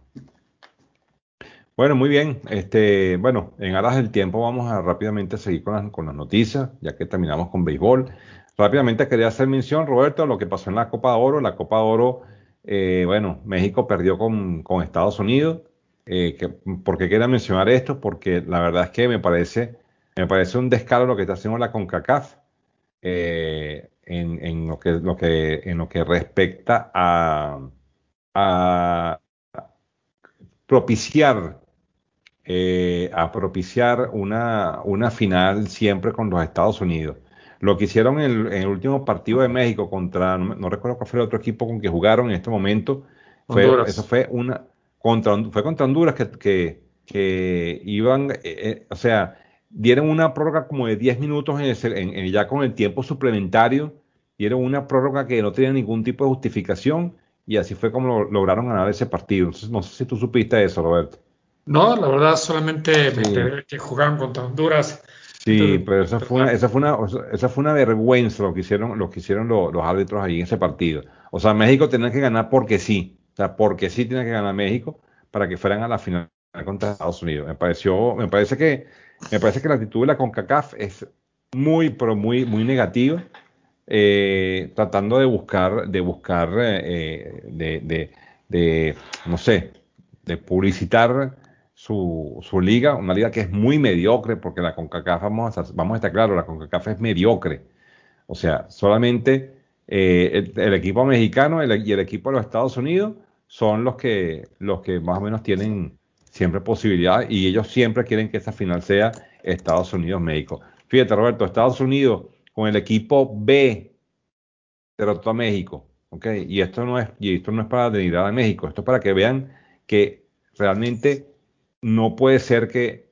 [SPEAKER 1] Bueno, muy bien. Este, bueno, en aras del tiempo vamos a rápidamente seguir con las, con las noticias, ya que terminamos con béisbol. Rápidamente quería hacer mención, Roberto, a lo que pasó en la Copa de Oro. La Copa de Oro, eh, bueno, México perdió con, con Estados Unidos. Eh, que- ¿por qué quería mencionar esto? Porque la verdad es que me parece, me parece un descaro lo que está haciendo la CONCACAF eh, en, en lo que, lo que, en lo que respecta a, a propiciar eh, a propiciar una, una final siempre con los Estados Unidos. Lo que hicieron en el, en el último partido de México contra, no, me- no recuerdo cuál fue el otro equipo con que jugaron en este momento, fue, eso
[SPEAKER 2] Honduras.
[SPEAKER 1] fue una contra, Hon- fue contra Honduras que, que, que iban, eh, eh, o sea, dieron una prórroga como de diez minutos en ese- en- en- ya con el tiempo suplementario, dieron una prórroga que no tenía ningún tipo de justificación y así fue como lo- lograron ganar ese partido. Entonces, no sé si tú supiste eso, Roberto.
[SPEAKER 2] No, la verdad, solamente me
[SPEAKER 1] Sí.
[SPEAKER 2] enteré que jugaban contra Honduras.
[SPEAKER 1] Sí,
[SPEAKER 2] Entonces,
[SPEAKER 1] pero esa
[SPEAKER 2] pues,
[SPEAKER 1] fue una,
[SPEAKER 2] nada.
[SPEAKER 1] esa fue una, esa fue una vergüenza lo que hicieron, lo que hicieron lo- los árbitros ahí en ese partido. O sea, México tenía que ganar porque sí. O sea, porque sí tenía que ganar México para que fueran a la final contra Estados Unidos. Me pareció, me parece que, me parece que la actitud de la CONCACAF es muy, pero muy, muy negativa, eh, tratando de buscar, de buscar, eh, de, de, de, no sé, de publicitar su, su liga, una liga que es muy mediocre, porque la CONCACAF, vamos a, vamos a estar claros, la CONCACAF es mediocre. O sea, solamente eh, el, el equipo mexicano el- y el equipo de los Estados Unidos son los que, los que más o menos tienen siempre posibilidad y ellos siempre quieren que esa final sea Estados Unidos-México. Fíjate, Roberto, Estados Unidos con el equipo B derrotó a México, ¿ok? Y esto no es, y esto no es para denigrar a México, esto es para que vean que realmente no puede ser que,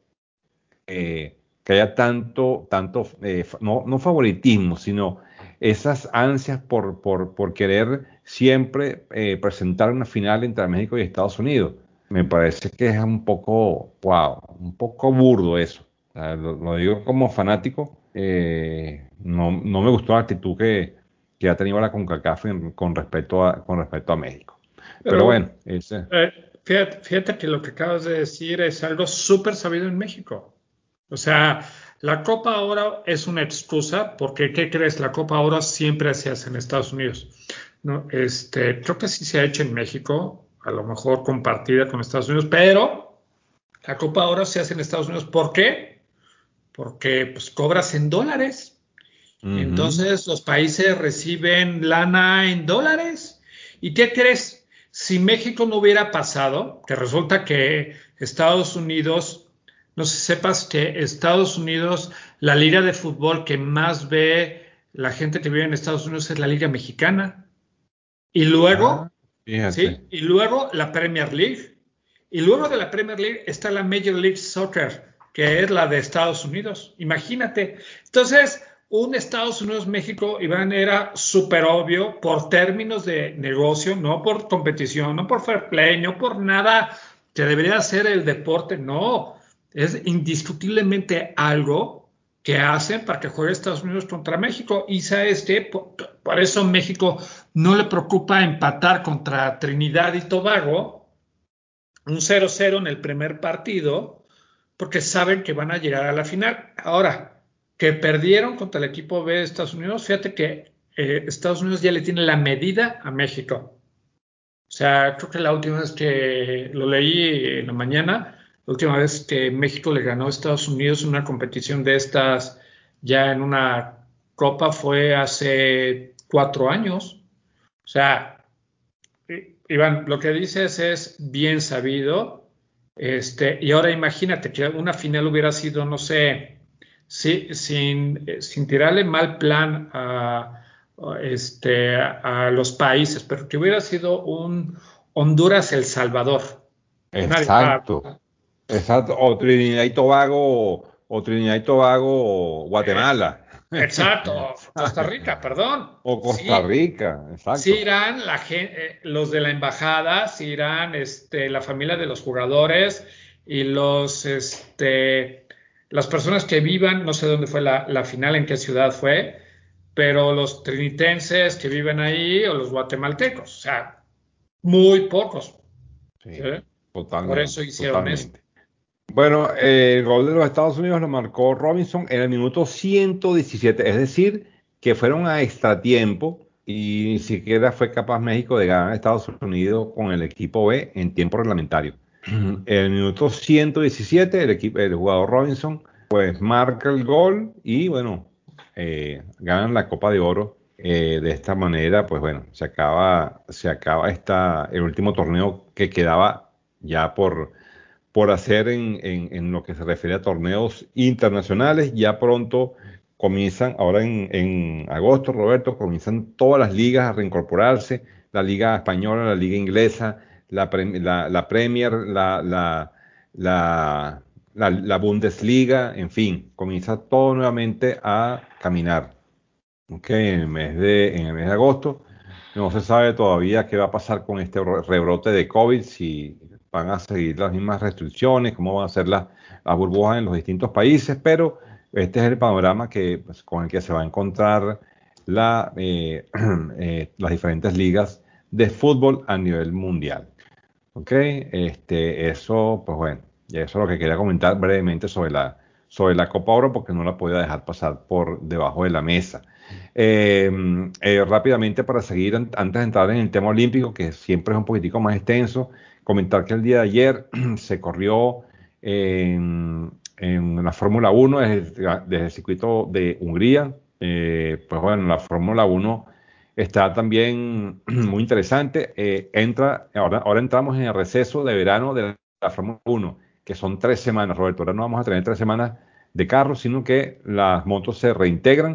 [SPEAKER 1] eh, que haya tanto, tanto eh, fa- no, no favoritismo, sino esas ansias por, por, por querer siempre eh, presentar una final entre México y Estados Unidos. Me parece que es un poco, wow, un poco burdo eso. O sea, lo, lo digo como fanático, eh, no, no me gustó la actitud que, que ha tenido la CONCACAF en- con respecto a, con respecto a México. Pero
[SPEAKER 2] Pero
[SPEAKER 1] bueno, ese,
[SPEAKER 2] eh, fíjate, fíjate que lo que acabas de decir es algo súper sabido en México. O sea, la Copa Oro es una excusa porque, ¿qué crees? La Copa Oro siempre se hace en Estados Unidos. ¿No? Este, creo que sí se ha hecho en México, a lo mejor compartida con Estados Unidos, pero la Copa Oro se hace en Estados Unidos. ¿Por qué? Porque pues, cobras en dólares.
[SPEAKER 1] ujú.
[SPEAKER 2] Entonces los países reciben lana en dólares. ¿Y qué crees? Si México no hubiera pasado, que resulta que Estados Unidos, no sé si sepas que Estados Unidos, la liga de fútbol que más ve la gente que vive en Estados Unidos es la liga mexicana. Y
[SPEAKER 1] Ah,
[SPEAKER 2] luego,
[SPEAKER 1] fíjate.
[SPEAKER 2] ¿sí? Y luego la Premier League. Y luego de la Premier League está la Major League Soccer, que es la de Estados Unidos. Imagínate. Entonces, un Estados Unidos-México, Iván, era súper obvio por términos de negocio, no por competición, no por fair play, no por nada que debería ser el deporte, no. Es indiscutiblemente algo que hacen para que juegue Estados Unidos contra México. Y sabes que por, por eso México no le preocupa empatar contra Trinidad y Tobago un cero cero en el primer partido, porque saben que van a llegar a la final. Ahora, que perdieron contra el equipo B de Estados Unidos, fíjate que eh, Estados Unidos ya le tiene la medida a México. O sea, creo que la última vez que lo leí en la mañana, la última vez que México le ganó a Estados Unidos en una competición de estas, ya en una copa, fue hace cuatro años. O sea, Iván, lo que dices es bien sabido. Este, y ahora imagínate que una final hubiera sido, no sé, si- sin, eh, sin tirarle mal plan a, a, este, a los países, pero que hubiera sido un, Honduras, El Salvador. Nadie va.
[SPEAKER 1] Exacto, exacto. O Trinidad y Tobago, o Trinidad y Tobago,
[SPEAKER 2] eh,
[SPEAKER 1] Guatemala.
[SPEAKER 2] exacto, Costa Rica, perdón.
[SPEAKER 1] O Costa
[SPEAKER 2] Sí,
[SPEAKER 1] Rica,
[SPEAKER 2] sí
[SPEAKER 1] exacto.
[SPEAKER 2] irán la gen- eh, los de la embajada, sí irán este, la familia de los jugadores y los, este, las personas que vivan, no sé dónde fue la, la final, en qué ciudad fue, pero los trinitenses que viven ahí o los guatemaltecos, o sea, muy pocos. ¿Sí?
[SPEAKER 1] Sí,
[SPEAKER 2] Por eso
[SPEAKER 1] totalmente,
[SPEAKER 2] hicieron eso.
[SPEAKER 1] totalmente. Bueno, eh, el gol de los Estados Unidos lo marcó Robinson en el minuto ciento diecisiete, es decir, que fueron a extratiempo y ni siquiera fue capaz México de ganar a Estados Unidos con el equipo B en tiempo reglamentario. En el minuto ciento diecisiete, el, equipo, el jugador Robinson pues marca el gol y bueno, eh, ganan la Copa de Oro. Eh, de esta manera, pues bueno, se acaba, se acaba esta, el último torneo que quedaba ya por por hacer en, en- en lo que se refiere a torneos internacionales. Ya pronto comienzan, ahora en, en agosto, Roberto, comienzan todas las ligas a reincorporarse, la liga española, la liga inglesa, la, Prem- la- la Premier, la, la, la, la- la Bundesliga, en fin, comienza todo nuevamente a caminar. ¿Ok? En el mes de, en el mes de agosto. No se sabe todavía qué va a pasar con este ro- rebrote de COVID, si van a seguir las mismas restricciones, cómo van a ser las, las burbujas en los distintos países, pero este es el panorama que, pues, con el que se va a encontrar la, eh, eh, las diferentes ligas de fútbol a nivel mundial. ¿Ok? Este, eso, pues bueno, y eso es lo que quería comentar brevemente sobre la, sobre la Copa Oro, porque no la podía dejar pasar por debajo de la mesa. Eh, eh, rápidamente, para seguir, an- antes de entrar en el tema olímpico, que siempre es un poquitico más extenso, comentar que el día de ayer se corrió en, en la Fórmula Uno desde, desde el circuito de Hungría. Eh, pues bueno, la Fórmula Uno está también muy interesante. Eh, entra, ahora, ahora entramos en el receso de verano de la Fórmula Uno, que son tres semanas, Roberto. Ahora no vamos a tener tres semanas de carro, sino que las motos se reintegran.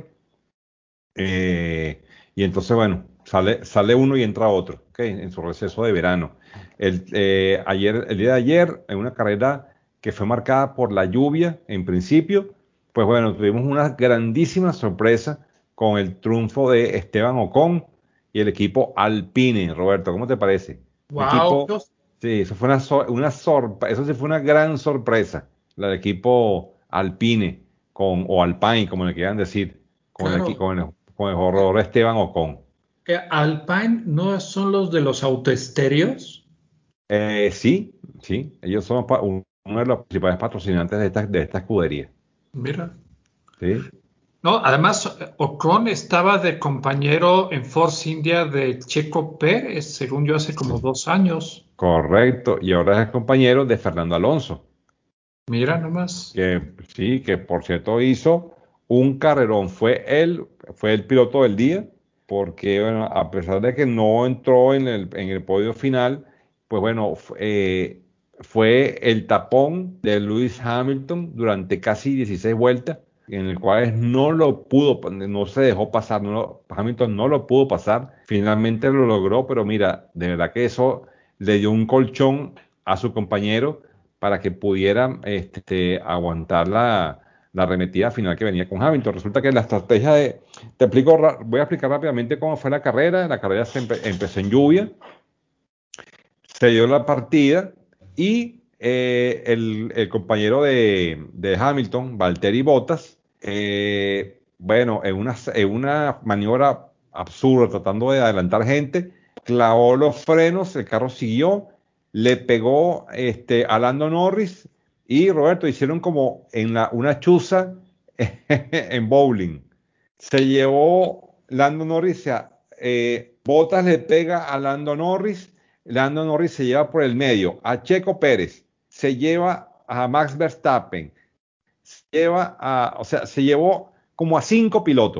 [SPEAKER 1] Eh, y entonces, bueno, sale, sale uno y entra otro, ¿ok? En su receso de verano. El, eh, ayer, el día de ayer, en una carrera que fue marcada por la lluvia, en principio, pues bueno, tuvimos una grandísima sorpresa con el triunfo de Esteban Ocon y el equipo Alpine. Roberto, ¿cómo te parece? Un
[SPEAKER 2] Wow,
[SPEAKER 1] equipo, sí, eso fue una, sor- una sorpresa, eso sí fue una gran sorpresa, la del equipo Alpine, con, o Alpine, como le quieran decir, con el, equi-
[SPEAKER 2] claro.
[SPEAKER 1] con el, con el jugador Esteban Ocon.
[SPEAKER 2] Eh, Alpine no son los de los autoestéreos.
[SPEAKER 1] Eh, sí, sí, ellos son pa- un- uno de los principales patrocinantes de esta, de esta escudería.
[SPEAKER 2] Mira.
[SPEAKER 1] ¿Sí?
[SPEAKER 2] No, además, eh, Ocon estaba de compañero en Force India de Checo Pérez, según yo, hace como dos años.
[SPEAKER 1] Correcto. Y ahora es compañero de Fernando Alonso,
[SPEAKER 2] Mira nomás.
[SPEAKER 1] que sí, que por cierto hizo un carrerón. Fue él, fue el piloto del día, porque bueno, a pesar de que no entró en el, en el podio final, pues bueno, f- eh, fue el tapón de Lewis Hamilton durante casi dieciséis vueltas, en el cual no lo pudo, no se dejó pasar, no lo- Hamilton no lo pudo pasar. Finalmente lo logró, pero mira, de verdad que eso le dio un colchón a su compañero para que pudiera este, aguantar la, la arremetida final que venía con Hamilton. Resulta que la estrategia de, te explico, ra- voy a explicar rápidamente cómo fue la carrera. La carrera se empe- empezó en lluvia, se dio la partida y eh, el, el compañero de, de Hamilton, Valtteri Bottas, eh, bueno, en una, en una maniobra absurda, tratando de adelantar gente, clavó los frenos, el carro siguió, le pegó este, a Lando Norris y Roberto hicieron como en la, una chuza en bowling. Se llevó Lando Norris, o sea, eh, Bottas le pega a Lando Norris, Lando Norris se lleva por el medio a Checo Pérez, se lleva a Max Verstappen, se lleva a, o sea, se llevó como a cinco pilotos.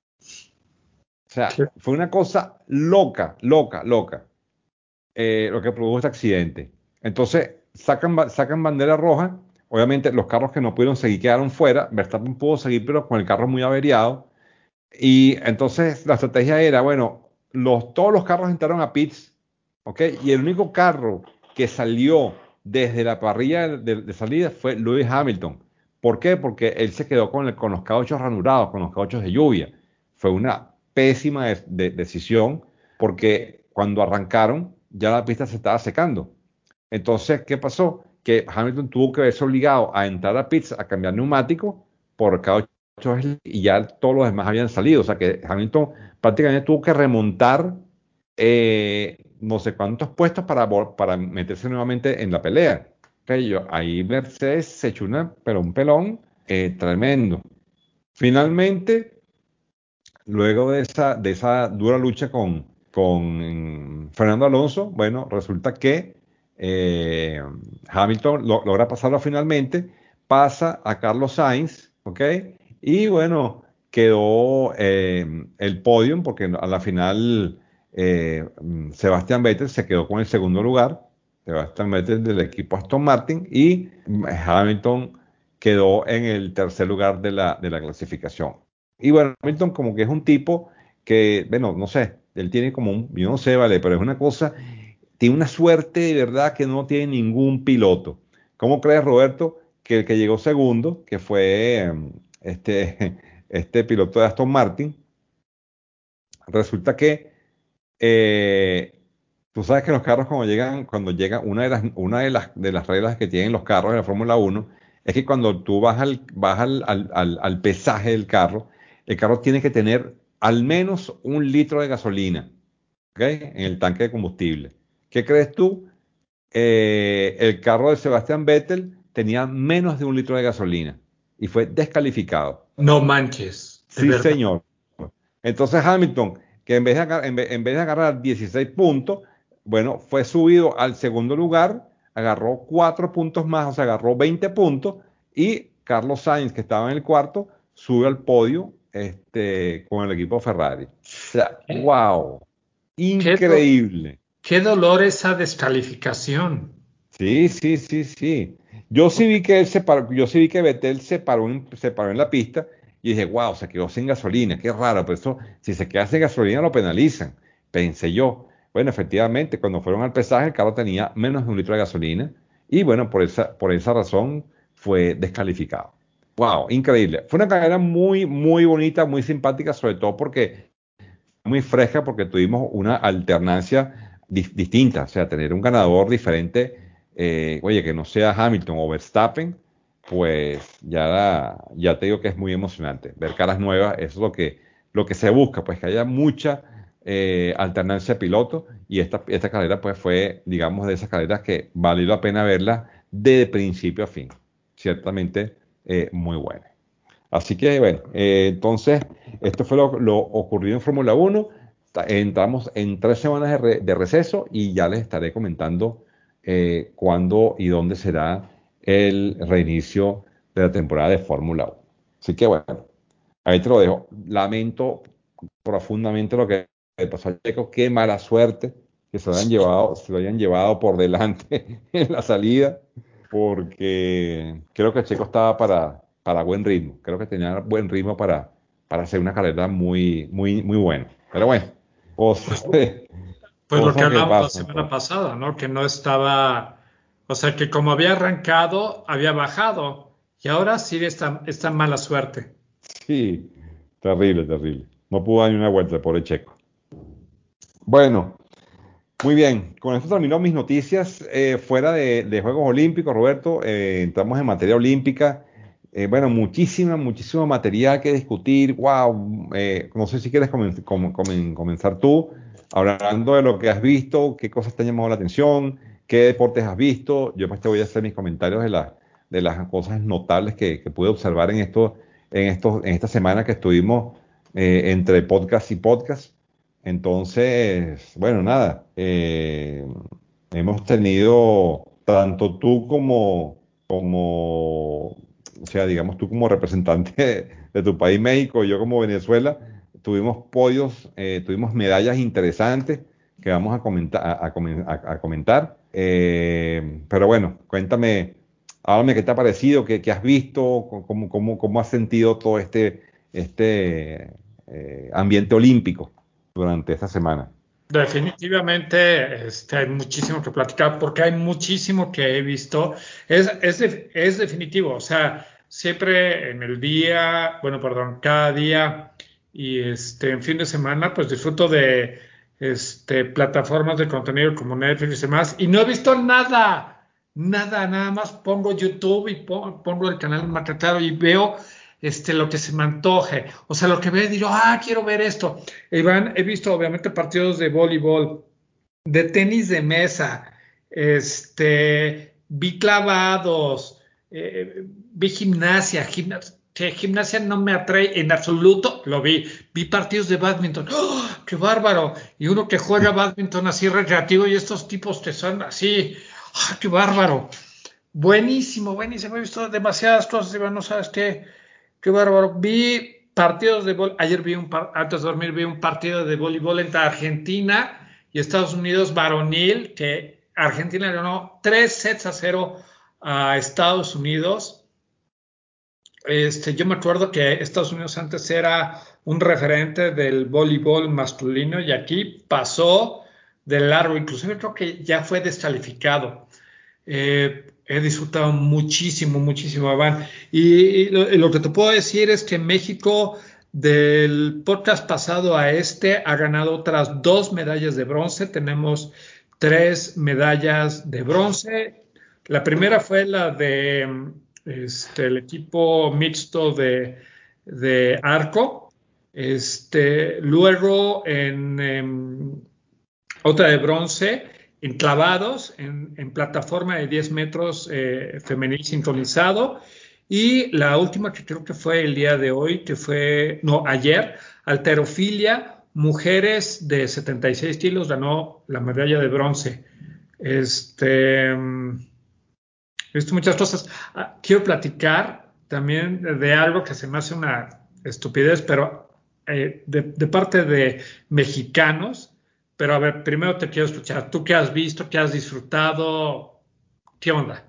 [SPEAKER 1] O sea,
[SPEAKER 2] Qué-
[SPEAKER 1] fue una cosa loca, loca, loca, eh, lo que produjo este accidente. Entonces, sacan, ba- sacan bandera roja. Obviamente, los carros que no pudieron seguir quedaron fuera. Verstappen pudo seguir, pero con el carro muy averiado. Y entonces la estrategia era, bueno, los, todos los carros entraron a pits ¿ok? Y el único carro que salió desde la parrilla de, de salida fue Lewis Hamilton. ¿Por qué? Porque él se quedó con, el, con los cauchos ranurados, con los cauchos de lluvia. Fue una pésima de, de, decisión porque cuando arrancaron ya la pista se estaba secando. Entonces, ¿qué pasó? Que Hamilton tuvo que verse obligado a entrar a pits a cambiar neumático por cauchos y ya todos los demás habían salido. O sea que Hamilton prácticamente tuvo que remontar eh, no sé cuántos puestos para, para meterse nuevamente en la pelea. Okay, yo, ahí Mercedes se echó una, pero un pelón eh, tremendo. Finalmente, luego de esa, de esa dura lucha con, con Fernando Alonso, bueno, resulta que eh, Hamilton lo, logra pasarlo finalmente, pasa a Carlos Sainz, ¿ok? Y bueno, quedó eh, el podium, porque a la final eh, Sebastián Vettel se quedó con el segundo lugar, Sebastián Vettel del equipo Aston Martin, y Hamilton quedó en el tercer lugar de la, de la clasificación. Y bueno, Hamilton como que es un tipo que, bueno, no sé, él tiene como un, yo no sé, vale, pero es una cosa, tiene una suerte de verdad que no tiene ningún piloto. ¿Cómo crees, Roberto, que el que llegó segundo, que fue eh, este, este piloto de Aston Martin, resulta que eh, tú sabes que los carros cuando llegan, cuando llega una de las, una de las, de las reglas que tienen los carros de la Fórmula uno es que cuando tú vas al, vas al, al, al, al pesaje del carro, el carro tiene que tener al menos un litro de gasolina, ¿ok? En el tanque de combustible. ¿Qué crees tú? Eh, el carro de Sebastián Vettel tenía menos de un litro de gasolina y fue descalificado.
[SPEAKER 2] No manches, de
[SPEAKER 1] Sí,
[SPEAKER 2] verdad.
[SPEAKER 1] señor. Entonces Hamilton, que en vez de, agar- en vez, en vez de agarrar dieciséis puntos, bueno, fue subido al segundo lugar, agarró cuatro puntos más, o sea, agarró veinte puntos, y Carlos Sainz, que estaba en el cuarto, sube al podio este, con el equipo Ferrari. O sea,
[SPEAKER 2] ¿Eh?
[SPEAKER 1] wow,
[SPEAKER 2] ¿Qué, do-
[SPEAKER 1] increíble.
[SPEAKER 2] qué dolor esa descalificación?
[SPEAKER 1] Sí, sí, sí, sí. Yo sí vi que él se paró, yo sí vi que Vettel se paró en, se paró en la pista y dije, wow, se quedó sin gasolina, qué raro, pero eso, si se queda sin gasolina lo penalizan, pensé yo. Bueno, efectivamente, cuando fueron al pesaje el carro tenía menos de un litro de gasolina y bueno, por esa, por esa razón fue descalificado. Wow, increíble. Fue una carrera muy, muy bonita, muy simpática, sobre todo porque muy fresca, porque tuvimos una alternancia dis- distinta, o sea, tener un ganador diferente, eh, oye, que no sea Hamilton o Verstappen, pues ya, ya te digo que es muy emocionante. Ver caras nuevas, eso es lo que, lo que se busca, pues que haya mucha eh, alternancia de pilotos y esta, esta carrera pues fue, digamos, de esas carreras que valió la pena verla de principio a fin. Ciertamente eh, muy buena. Así que bueno, eh, entonces esto fue lo, lo ocurrido en Fórmula Uno. Ta- Entramos en tres semanas de, re- de receso y ya les estaré comentando eh, cuándo y dónde será el reinicio de la temporada de Fórmula Uno. Así que bueno, ahí te lo dejo. Lamento profundamente lo que le pasó a Checo. Qué mala suerte que se lo hayan
[SPEAKER 2] Sí.
[SPEAKER 1] llevado, se lo hayan llevado por delante en la salida, porque creo que Checo estaba para, para buen ritmo. Creo que tenía buen ritmo para, para hacer una carrera muy, muy, muy buena. Pero bueno, cosas,
[SPEAKER 2] Pues, pues lo que
[SPEAKER 1] cosas que
[SPEAKER 2] hablamos la
[SPEAKER 1] pasan,
[SPEAKER 2] semana
[SPEAKER 1] pues.
[SPEAKER 2] pasada, ¿no? Que no estaba, o sea, que como había arrancado, había bajado y ahora sí está, está en mala suerte.
[SPEAKER 1] Sí, terrible, terrible. No pudo dar ni una vuelta, pobre Checo. Bueno. Muy bien, con esto terminó mis noticias eh, fuera de, de Juegos Olímpicos, Roberto. Eh, entramos en materia olímpica. Eh, bueno, muchísima, muchísimo material que discutir. Wow, eh, no sé si quieres comen- com- comen- comenzar tú, hablando de lo que has visto, qué cosas te han llamado la atención, qué deportes has visto. Yo pues te voy a hacer mis comentarios de, la- de las cosas notables que, que pude observar en, esto, en, estos, en esta semana que estuvimos eh, entre podcast y podcast. Entonces, bueno, nada, eh, hemos tenido tanto tú como, como, o sea, digamos tú como representante de, de tu país, México, y yo como Venezuela, tuvimos podios, eh, tuvimos medallas interesantes que vamos a comentar, a, a comen- a- a comentar. Eh, pero bueno, cuéntame, háblame qué te ha parecido, qué, qué has visto, cómo, cómo, cómo has sentido todo este, este eh, ambiente olímpico durante esta semana.
[SPEAKER 2] Definitivamente, este, hay muchísimo que platicar porque hay muchísimo que he visto. Es, es, de- es definitivo, o sea, siempre en el día, bueno, perdón, cada día y este, en fin de semana, pues disfruto de este, plataformas de contenido como Netflix y demás, y no he visto nada, nada, nada más pongo YouTube y po- pongo el canal Macataro y veo este, lo que se me antoje, o sea, lo que veo y digo, ah, quiero ver esto. Iván, he visto obviamente partidos de voleibol, de tenis de mesa, este, vi clavados, eh, vi gimnasia, gimnasia, gimnasia no me atrae en absoluto, lo vi, vi partidos de badminton, ¡oh, qué bárbaro! Y uno que juega badminton así recreativo y estos tipos que son así, ¡ah, qué bárbaro! Buenísimo, buenísimo, he visto demasiadas cosas, Iván, no sabes qué. Qué bárbaro. Vi partidos de voleibol. Ayer vi un par, antes de dormir vi un partido de voleibol entre Argentina y Estados Unidos varonil, que Argentina ganó tres sets a cero a Estados Unidos. Este, yo me acuerdo que Estados Unidos antes era un referente del voleibol masculino y aquí pasó de largo, inclusive creo que ya fue descalificado. Eh, he disfrutado muchísimo, muchísimo, Iván. Y, y lo, y lo que te puedo decir es que México, del podcast pasado a este, ha ganado otras dos medallas de bronce. Tenemos tres medallas de bronce. La primera fue la de este, el equipo mixto de, de arco. Este, luego en, en otra de bronce en clavados, en, en plataforma de diez metros eh, femenil sincronizado. Y la última que creo que fue el día de hoy, que fue, no, ayer, alterofilia, mujeres de setenta y seis kilos, ganó la medalla de bronce. Este, he visto muchas cosas. Ah, quiero platicar también de, de algo que se me hace una estupidez, pero eh, de, de parte de mexicanos. Pero a ver, primero te quiero escuchar. ¿Tú qué has visto, qué has disfrutado? ¿Qué onda?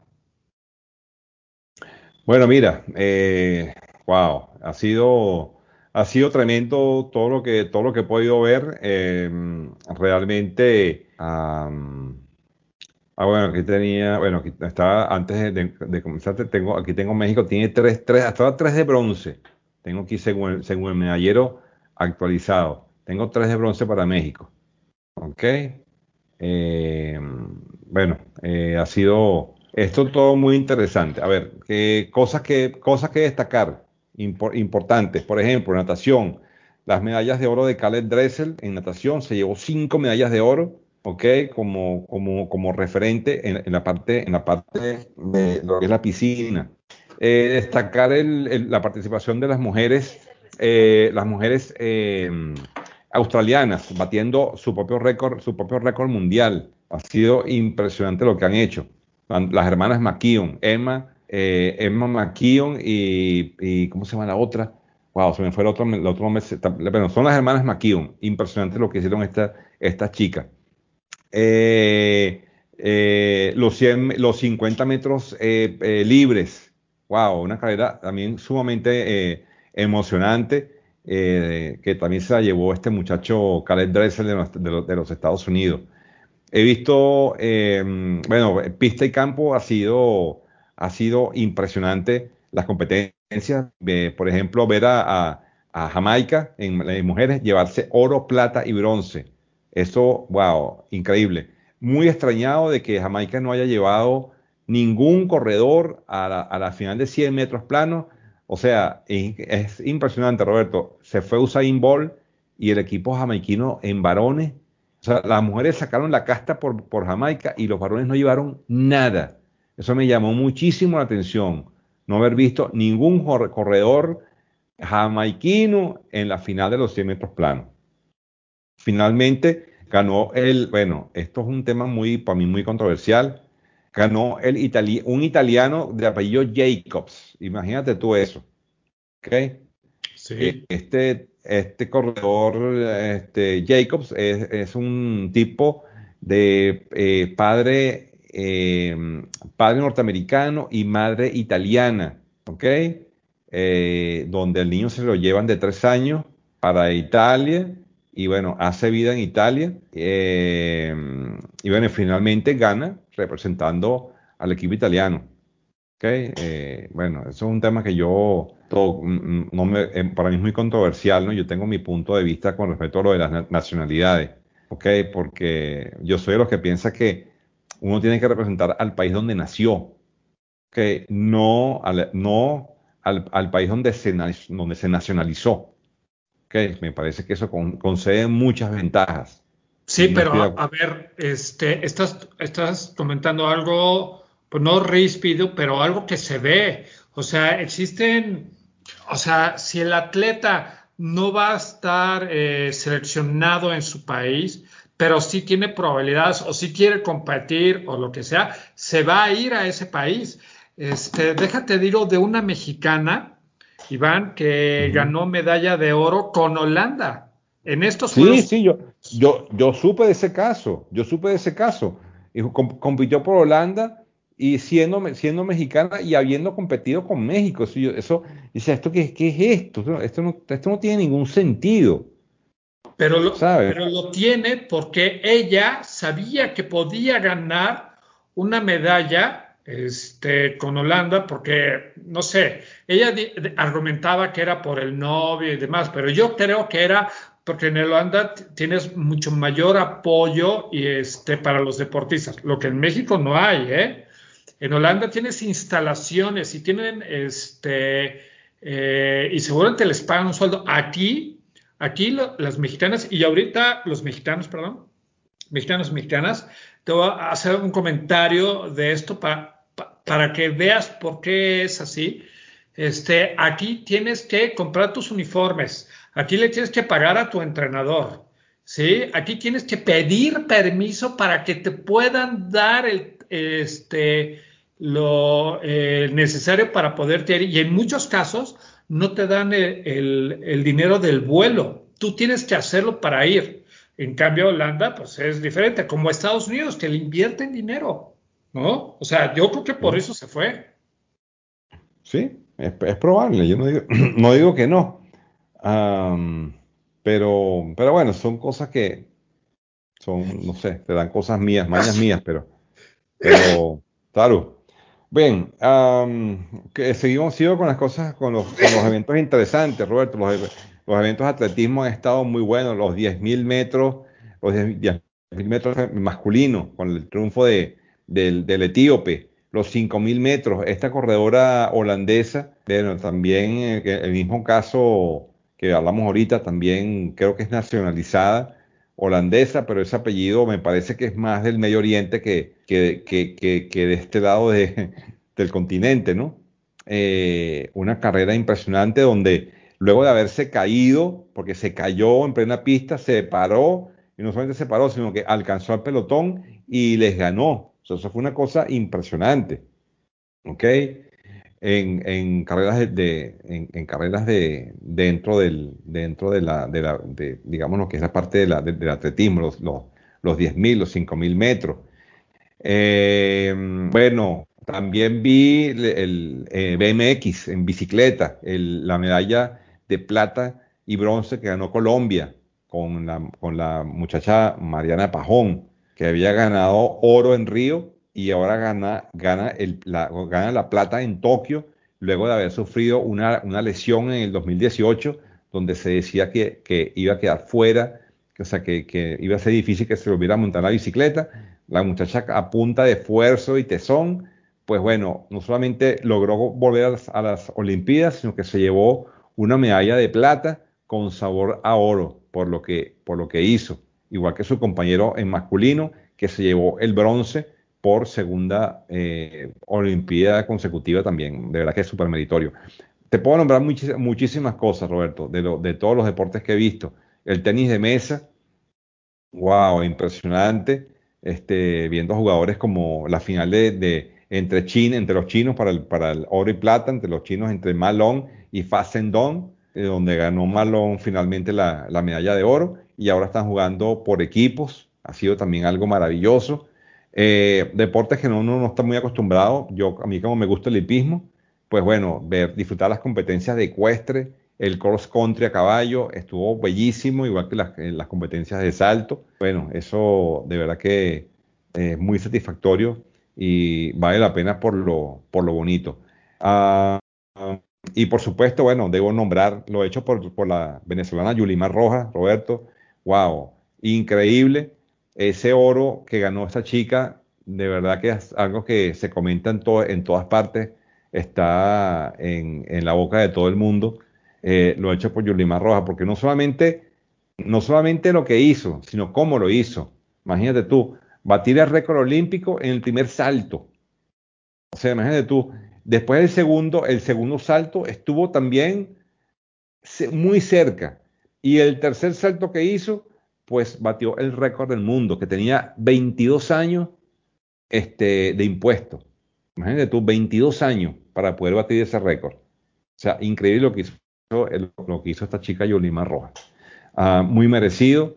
[SPEAKER 1] Bueno, mira, eh, wow, ha sido, ha sido tremendo todo lo que, todo lo que he podido ver. Eh, realmente, am, ah, bueno, aquí tenía, bueno, aquí estaba antes de, de- de comenzar, te tengo, aquí tengo México, tiene tres, tres, hasta ahora tres de bronce. Tengo aquí según el, según el medallero actualizado. Tengo tres de bronce para México. ¿Ok? Eh, bueno, eh, ha sido esto todo muy interesante. A ver, eh, cosas que, cosas que destacar, impor- importantes. Por ejemplo, natación. Las medallas de oro de Caleb Dressel en natación, se llevó cinco medallas de oro, ¿ok? Como, como, como referente en, en la parte, en la parte de lo que es la piscina. Eh, destacar el- el- la participación de las mujeres, eh, las mujeres eh, australianas, batiendo su propio récord, su propio récord mundial. Ha sido impresionante lo que han hecho. Las hermanas McKeon, Emma, eh, Emma McKeon y, y, ¿cómo se llama la otra? Wow, se me fue el otro, el otro nombre. Bueno, son las hermanas McKeon. Impresionante lo que hicieron estas esta chicas. Eh, eh, los, cien, los cincuenta metros eh, eh, libres. Wow, una carrera también sumamente eh, emocionante, eh, que también se la llevó este muchacho Caleb Dressel de los, de los- de los Estados Unidos. He visto, eh, bueno, pista y campo ha sido, ha sido impresionante las competencias. Eh, por ejemplo, ver a, a- a Jamaica en, en mujeres llevarse oro, plata y bronce. Eso, wow, increíble. Muy extrañado de que Jamaica no haya llevado ningún corredor a la, a la final de cien metros planos. O sea, es, es impresionante, Roberto. Se fue Usain Bolt y el equipo jamaiquino en varones, o sea, las mujeres sacaron la casta por, por Jamaica y los varones no llevaron nada. Eso me llamó muchísimo la atención. No haber visto ningún jor- corredor jamaiquino en la final de los cien metros planos. Finalmente ganó el, bueno, esto es un tema muy, para mí, muy controversial. Ganó el itali- un italiano de apellido Jacobs. Imagínate tú eso. ¿Ok?
[SPEAKER 2] Sí,
[SPEAKER 1] Este, este corredor, este, Jacobs, es, es un tipo de eh, padre, eh, padre norteamericano y madre italiana, ¿ok? Eh, donde el niño se lo llevan de tres años para Italia y bueno, hace vida en Italia, eh, y bueno, finalmente gana representando al equipo italiano. ¿Ok? Eh, bueno, eso es un tema que yo, todo, mm, mm, no me, eh, para mí es muy controversial, ¿no? Yo tengo mi punto de vista con respecto a lo de las na- nacionalidades, ¿ok? Porque yo soy de los que piensa que uno tiene que representar al país donde nació, ¿ok? No al, no al, al país donde se, na- donde se nacionalizó, ¿ok? Me parece que eso con- concede muchas ventajas
[SPEAKER 2] Sí,
[SPEAKER 1] y no
[SPEAKER 2] pero
[SPEAKER 1] estoy de
[SPEAKER 2] a,
[SPEAKER 1] acuerdo.
[SPEAKER 2] a ver, este, estás, estás comentando algo, pues no ríspido, pero algo que se ve. O sea, existen, o sea, si el atleta no va a estar eh, seleccionado en su país, pero sí tiene probabilidades o sí quiere competir o lo que sea, se va a ir a ese país. Este, déjate digo de una mexicana, Iván, que ganó medalla de oro con Holanda en estos
[SPEAKER 1] Sí,
[SPEAKER 2] Juegos.
[SPEAKER 1] sí, yo, yo, yo supe de ese caso, yo supe de ese caso. Y com- compitió por Holanda y siendo, me- siendo mexicana y habiendo competido con México. Sí, yo- eso, dice, ¿esto qué, qué es esto? Esto no, esto no esto no tiene ningún sentido,
[SPEAKER 2] Pero lo,
[SPEAKER 1] ¿sabes?
[SPEAKER 2] pero lo tiene porque ella sabía que podía ganar una medalla este, con Holanda, porque, no sé, ella di- argumentaba que era por el novio y demás, pero yo creo que era porque en Holanda t- tienes mucho mayor apoyo y este, para los deportistas, lo que en México no hay, ¿eh? En Holanda tienes instalaciones y tienen este, eh, y seguramente les pagan un sueldo. Aquí, aquí lo- las mexicanas, y ahorita los mexicanos, perdón, mexicanos, mexicanas, te voy a hacer un comentario de esto pa- pa- para que veas por qué es así. Este, aquí tienes que comprar tus uniformes, aquí le tienes que pagar a tu entrenador, ¿sí? Aquí tienes que pedir permiso para que te puedan dar el, este, lo eh, necesario para poderte ir. Y en muchos casos no te dan el, el, el dinero del vuelo, tú tienes que hacerlo para ir. En cambio, Holanda, pues es diferente, como Estados Unidos, que le invierten dinero, ¿no? O sea, yo creo que por
[SPEAKER 1] Sí,
[SPEAKER 2] eso se fue.
[SPEAKER 1] sí, es, es probable, yo no digo, no digo que no. Am, pero, pero bueno, son cosas que son, no sé, te dan cosas mías, mañas mías, pero, pero, claro. Bien, am, que seguimos sigo con las cosas, con los, con los eventos interesantes, Roberto. Los, e- los eventos de atletismo han estado muy buenos, los diez mil metros, los diez mil metros masculinos, con el triunfo de, del, del etíope, los cinco mil metros, esta corredora holandesa, bueno, también eh, que el mismo caso que hablamos ahorita, también creo que es nacionalizada holandesa, pero ese apellido me parece que es más del Medio Oriente que, que, que, que, que de este lado de, del continente, ¿no? Eh, una carrera impresionante donde luego de haberse caído, porque se cayó en plena pista, se paró, y no solamente se paró, sino que alcanzó al pelotón y les ganó. O sea, eso fue una cosa impresionante, ¿ok? En, en carreras de, de- en, en carreras de dentro del dentro de la, de la de, digamos lo que es la parte de la, de- del atletismo, los, los, los diez mil, los cinco mil metros. Eh, bueno, también vi el, el, eh, B M X en bicicleta, el- la medalla de plata y bronce que ganó Colombia con la, con la muchacha Mariana Pajón, que había ganado oro en Río y ahora gana, gana, el, la, gana la plata en Tokio, luego de haber sufrido una, una lesión en el dos mil dieciocho, donde se decía que, que iba a quedar fuera, que, o sea, que, que iba a ser difícil que se volviera a montar la bicicleta. La muchacha a punta de esfuerzo y tesón, pues bueno, no solamente logró volver a las, a las Olimpiadas, sino que se llevó una medalla de plata con sabor a oro por lo que, por lo que hizo, igual que su compañero en masculino, que se llevó el bronce por segunda eh, Olimpiada consecutiva también. De verdad que es súper meritorio. Te puedo nombrar muchis- muchísimas cosas, Roberto, de, lo- de todos los deportes que he visto. El tenis de mesa, wow, impresionante. Este, viendo jugadores como la final de, de- entre China, entre los chinos para el, para el oro y plata, entre los chinos entre Malone y Facendon, eh, donde ganó Malone finalmente la, la medalla de oro y ahora están jugando por equipos. Ha sido también algo maravilloso. Eh, deportes que no- uno no está muy acostumbrado. Yo, a mí como me gusta el hipismo, pues bueno, ver, disfrutar las competencias de ecuestre el cross country a caballo estuvo bellísimo, igual que las, las competencias de salto. Bueno, eso de verdad que es muy satisfactorio y vale la pena por lo, por lo bonito. Ah, y por supuesto, bueno, debo nombrar lo hecho por, por la venezolana Yulimar Rojas, Roberto. Wow, increíble. Ese oro que ganó esta chica, de verdad que es algo que se comenta en, to- en todas partes, está en, en la boca de todo el mundo. Eh, lo hecho por Yulimar Rojas, porque no solamente, no solamente lo que hizo, sino cómo lo hizo. Imagínate tú, batir el récord olímpico en el primer salto. O sea, imagínate tú, después del segundo, el segundo salto estuvo también ce- muy cerca. Y el tercer salto que hizo, pues batió el récord del mundo, que tenía veintidós años este, de impuesto. Imagínate tú, veintidós años para poder batir ese récord. O sea, increíble lo que hizo, el- lo que hizo esta chica Yolima Rojas. Ah, muy merecido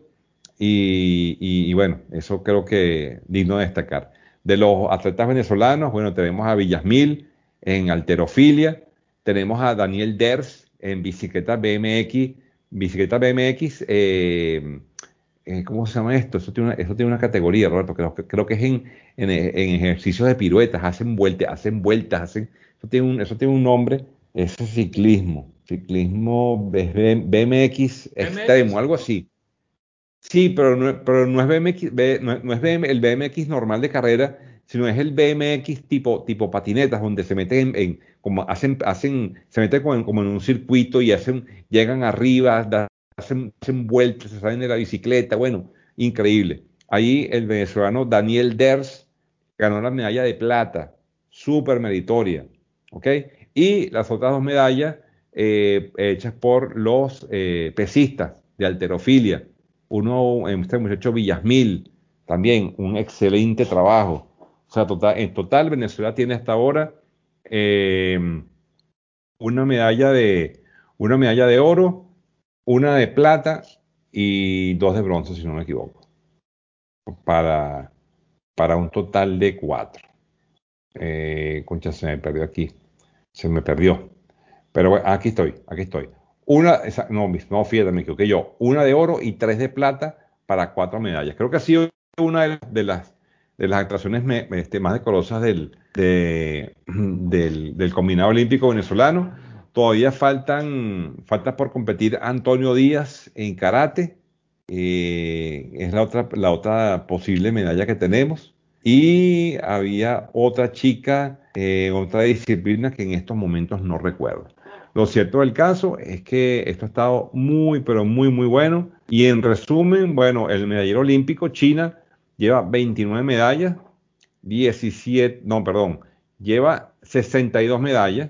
[SPEAKER 1] y, y- y bueno, eso creo que digno de destacar. De los atletas venezolanos, bueno, tenemos a Villasmil en halterofilia, tenemos a Daniel Ders en bicicleta B M X, bicicleta B M X, eh, eh, ¿cómo se llama esto? Eso tiene una, eso tiene una categoría, Roberto, creo, que- creo que es en, en, en ejercicios de piruetas, hacen vueltas, hacen vueltas, hacen, eso tiene un, eso tiene un nombre, es ciclismo, ciclismo B- BMX
[SPEAKER 2] M X,
[SPEAKER 1] extremo, algo así. Sí, pero no, pero no es B M X, B- no, no es B M el B M X normal de carrera, sino es el B M X tipo, tipo patinetas, donde se meten en, en- como hacen, hacen, se meten como en, como en un circuito y hacen, llegan arriba, da- hacen, hacen vueltas, se salen de la bicicleta, bueno, increíble. Ahí el venezolano Daniel Ders ganó la medalla de plata, súper meritoria, ¿ok? Y las otras dos medallas eh, hechas por los eh, pesistas de halterofilia. Uno, este muchacho Villasmil, también un excelente trabajo. O sea, total, en total Venezuela tiene hasta ahora eh, una medalla de, una medalla de oro, una de plata y dos de bronce, si no me equivoco, para, para un total de cuatro. Eh, concha, se me perdió aquí, se me perdió. Pero bueno, aquí estoy, aquí estoy. Una, esa- no, mis- no, fíjate, me equivoqué yo. Una de oro y tres de plata para cuatro medallas. Creo que ha sido una de, de las, de las actuaciones me- me- este, más decorosas del, de- del, del combinado olímpico venezolano. Todavía faltan, falta por competir Antonio Díaz en karate. Eh, es la otra, la otra posible medalla que tenemos. Y había otra chica, eh, otra disciplina que en estos momentos no recuerdo. Lo cierto del caso es que esto ha estado muy, pero muy, muy bueno. Y en resumen, bueno, el medallero olímpico, China, lleva veintinueve medallas, diecisiete, no, perdón, lleva sesenta y dos medallas,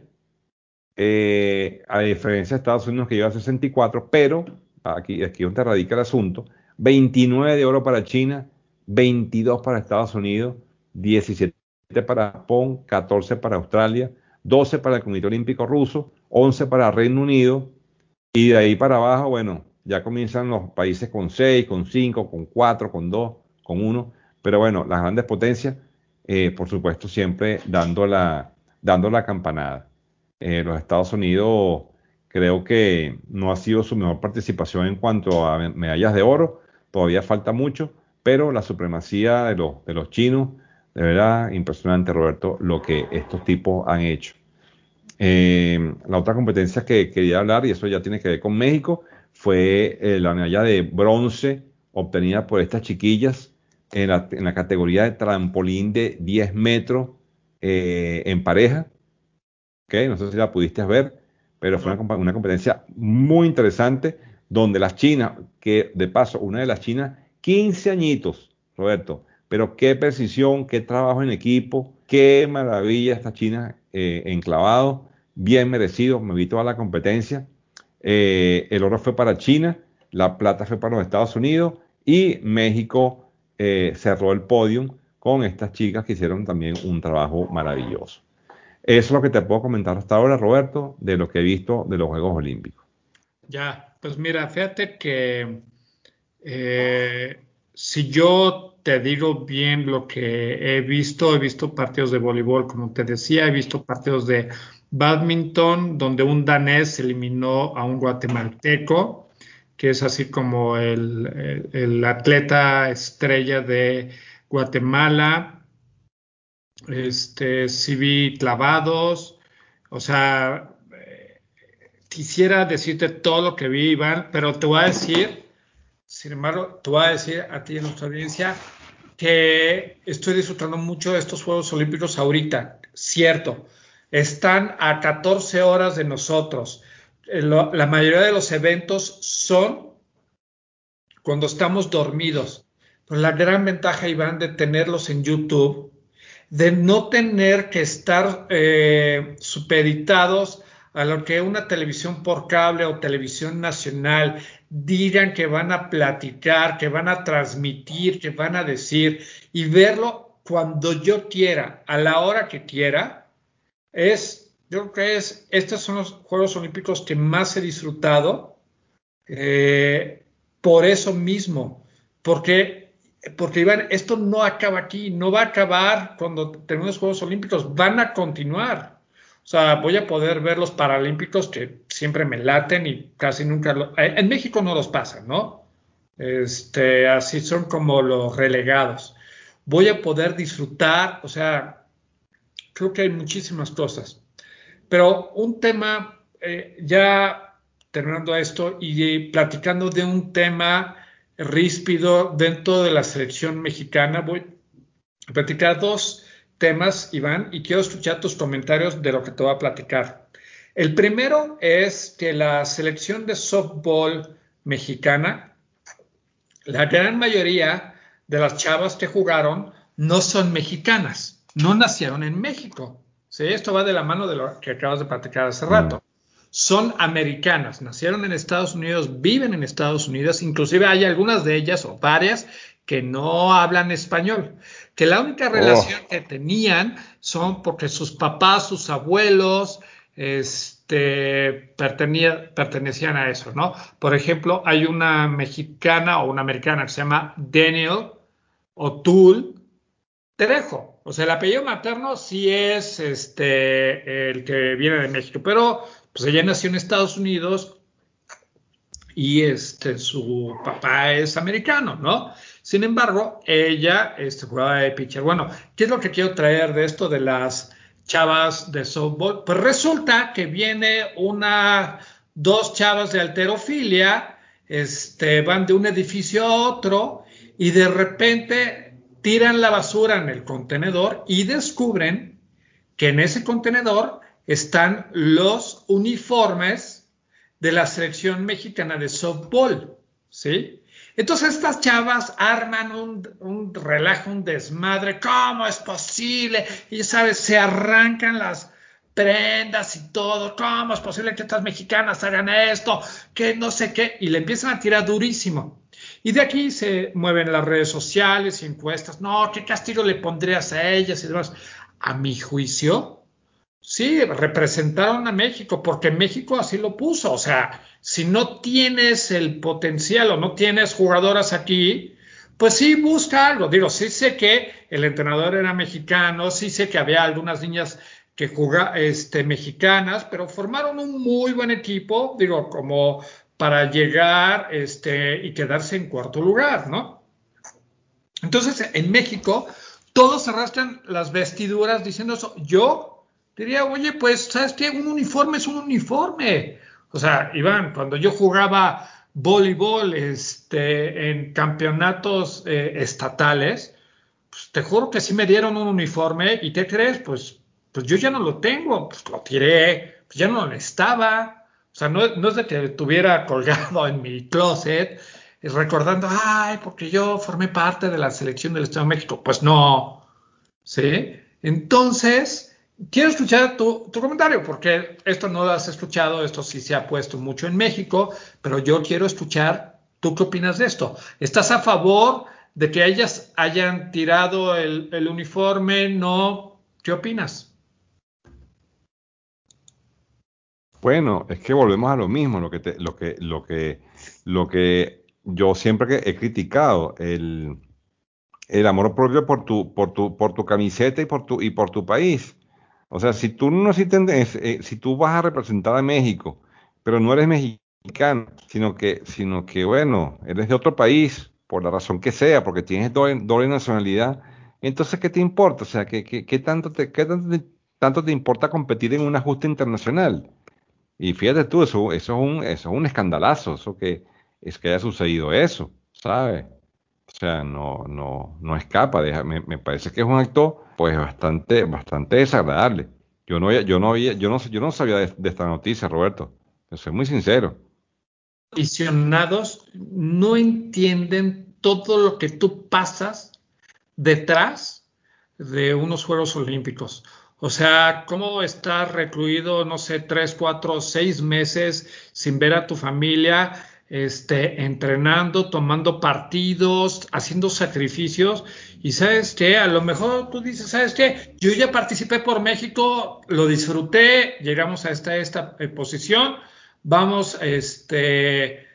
[SPEAKER 1] eh, a diferencia de Estados Unidos que lleva sesenta y cuatro, pero aquí, aquí es donde radica el asunto, veintinueve de oro para China, veintidós para Estados Unidos, diecisiete para Japón, catorce para Australia, doce para el Comité Olímpico Ruso, once para Reino Unido, y de ahí para abajo, bueno, ya comienzan los países con seis, con cinco, con cuatro, con dos, con uno, pero bueno, las grandes potencias, eh, por supuesto, siempre dando la, dando la campanada. Eh, los Estados Unidos creo que no ha sido su mejor participación en cuanto a me- medallas de oro, todavía falta mucho, pero la supremacía de los, de los chinos, de verdad, impresionante, Roberto, lo que estos tipos han hecho. Eh, la otra competencia que quería hablar, y eso ya tiene que ver con México, fue eh, la medalla de bronce obtenida por estas chiquillas en la, en la categoría de trampolín de diez metros eh, en pareja. ¿Ok? No sé si la pudiste ver, pero fue
[SPEAKER 2] no.
[SPEAKER 1] una, compa- una competencia muy interesante donde las chinas, que de paso, una de las chinas, quince añitos, Roberto, pero qué precisión, qué trabajo en equipo, qué maravilla esta china eh, enclavado, bien merecido, me vi toda la competencia. Eh, el oro fue para China, la plata fue para los Estados Unidos y México eh, cerró el podio con estas chicas que hicieron también un trabajo maravilloso. Eso es lo que te puedo comentar hasta ahora, Roberto, de lo que he visto de los Juegos Olímpicos.
[SPEAKER 2] Ya, pues mira, fíjate que eh, si yo te digo bien lo que he visto, he visto partidos de voleibol, como te decía, he visto partidos de Badminton, donde un danés eliminó a un guatemalteco, que es así como el, el- el atleta estrella de Guatemala. Este, sí vi clavados, o sea, eh, quisiera decirte todo lo que vi, Iván, pero te voy a decir, sin embargo, te voy a decir a ti en nuestra audiencia que estoy disfrutando mucho de estos Juegos Olímpicos ahorita, cierto, están a catorce horas de nosotros. Eh, lo- La mayoría de los eventos son cuando estamos dormidos. Pero la gran ventaja, Iván, de tenerlos en YouTube, de no tener que estar eh, supeditados a lo que una televisión por cable o televisión nacional digan que van a platicar, que van a transmitir, que van a decir, y verlo cuando yo quiera, a la hora que quiera, es, yo creo que es, estos son los Juegos Olímpicos que más he disfrutado, eh, por eso mismo, porque, porque Iván, esto no acaba aquí, no va a acabar cuando terminen los Juegos Olímpicos, van a continuar. O sea, voy a poder ver los Paralímpicos que siempre me laten y casi nunca lo, eh, en México no los pasan, ¿no? Este, así son como los relegados. Voy a poder disfrutar, o sea, creo que hay muchísimas cosas. Pero un tema, eh, ya terminando esto y platicando de un tema ríspido dentro de la selección mexicana, voy a platicar dos temas, Iván, y quiero escuchar tus comentarios de lo que te voy a platicar. El primero es que la selección de softball mexicana, la gran mayoría de las chavas que jugaron no son mexicanas, no nacieron en México. ¿Sí? Esto va de la mano de lo que acabas de platicar hace
[SPEAKER 1] Mm.
[SPEAKER 2] rato. Son americanas, nacieron en Estados Unidos, viven en Estados Unidos, inclusive hay algunas de ellas o varias que no hablan español, que la única relación
[SPEAKER 1] Oh,
[SPEAKER 2] que tenían son porque sus papás, sus abuelos, este, pertenecían, pertenecían a eso, ¿no? Por ejemplo, hay una mexicana o una americana que se llama Daniel O'Toole Trejo. O sea, el apellido materno sí es este el que viene de México, pero pues ella nació en Estados Unidos y este su papá es americano, ¿no? Sin embargo, ella este, jugaba de pitcher. Bueno, ¿qué es lo que quiero traer de esto de las chavas de softball? Pues resulta que viene una, dos chavas de alterofilia, este, van de un edificio a otro y de repente tiran la basura en el contenedor y descubren que en ese contenedor están los uniformes de la selección mexicana de softball, ¿sí? Entonces estas chavas arman un, un relajo, un desmadre, ¿cómo es posible? Y sabes, se arrancan las prendas y todo, ¿cómo es posible que estas mexicanas hagan esto? Que no sé qué, y le empiezan a tirar durísimo. Y de aquí se mueven las redes sociales y encuestas, no, ¿qué castigo le pondrías a ellas y demás? A mi juicio, sí, representaron a México, porque México así lo puso. O sea, si no tienes el potencial o no tienes jugadoras aquí, pues sí busca algo. Digo, sí sé que el entrenador era mexicano, sí sé que había algunas niñas que jugaban, este, mexicanas, pero formaron un muy buen equipo, digo, como para llegar, este, y quedarse en cuarto lugar, ¿no? Entonces, en México, todos arrastran las vestiduras diciendo eso. Yo diría, oye, pues, ¿sabes qué? Un uniforme es un uniforme. O sea, Iván, cuando yo jugaba voleibol este, en campeonatos eh, estatales, pues, te juro que sí me dieron un uniforme. ¿Y qué crees? Pues, pues yo ya no lo tengo. Pues lo tiré. Pues ya no lo estaba. O sea, no, no es de que tuviera colgado en mi closet y recordando, ay, porque yo formé parte de la selección del Estado de México. Pues no, ¿sí? Entonces, quiero escuchar tu, tu comentario, porque esto no lo has escuchado, esto sí se ha puesto mucho en México, pero yo quiero escuchar, ¿tú qué opinas de esto? ¿Estás a favor de que ellas hayan tirado el, el uniforme? ¿No? ¿Qué opinas?
[SPEAKER 1] bueno, es que volvemos a lo mismo, lo que te- lo que, lo que, lo que yo siempre que he criticado, el, el amor propio por tu, por tu, por tu camiseta y por tu, y por tu país. O sea, si tú no necesitas, eh, si tú vas a representar a México, pero no eres mexicano, sino que, sino que, bueno, eres de otro país, por la razón que sea, porque tienes doble, doble nacionalidad, entonces, ¿qué te importa? O sea, ¿qué, qué, qué tanto te, qué tanto te, tanto te importa competir en una justa internacional? Y fíjate tú, eso, eso es un, eso es un escandalazo, eso que es que haya sucedido eso, ¿sabes? O sea, no, no, no escapa. deja- me, me parece que es un acto, pues, bastante, bastante desagradable. Yo no, había- yo no había, yo no, yo no sabía de, de esta noticia, Roberto. Te soy muy sincero.
[SPEAKER 2] Aficionados no entienden todo lo que tú pasas detrás de unos Juegos Olímpicos. O sea, cómo estar recluido, no sé, tres, cuatro, seis meses sin ver a tu familia, este, entrenando, tomando partidos, haciendo sacrificios. Y sabes qué, a lo mejor tú dices, ¿sabes qué? Yo ya participé por México, lo disfruté, llegamos a esta, esta eh, posición, vamos, este,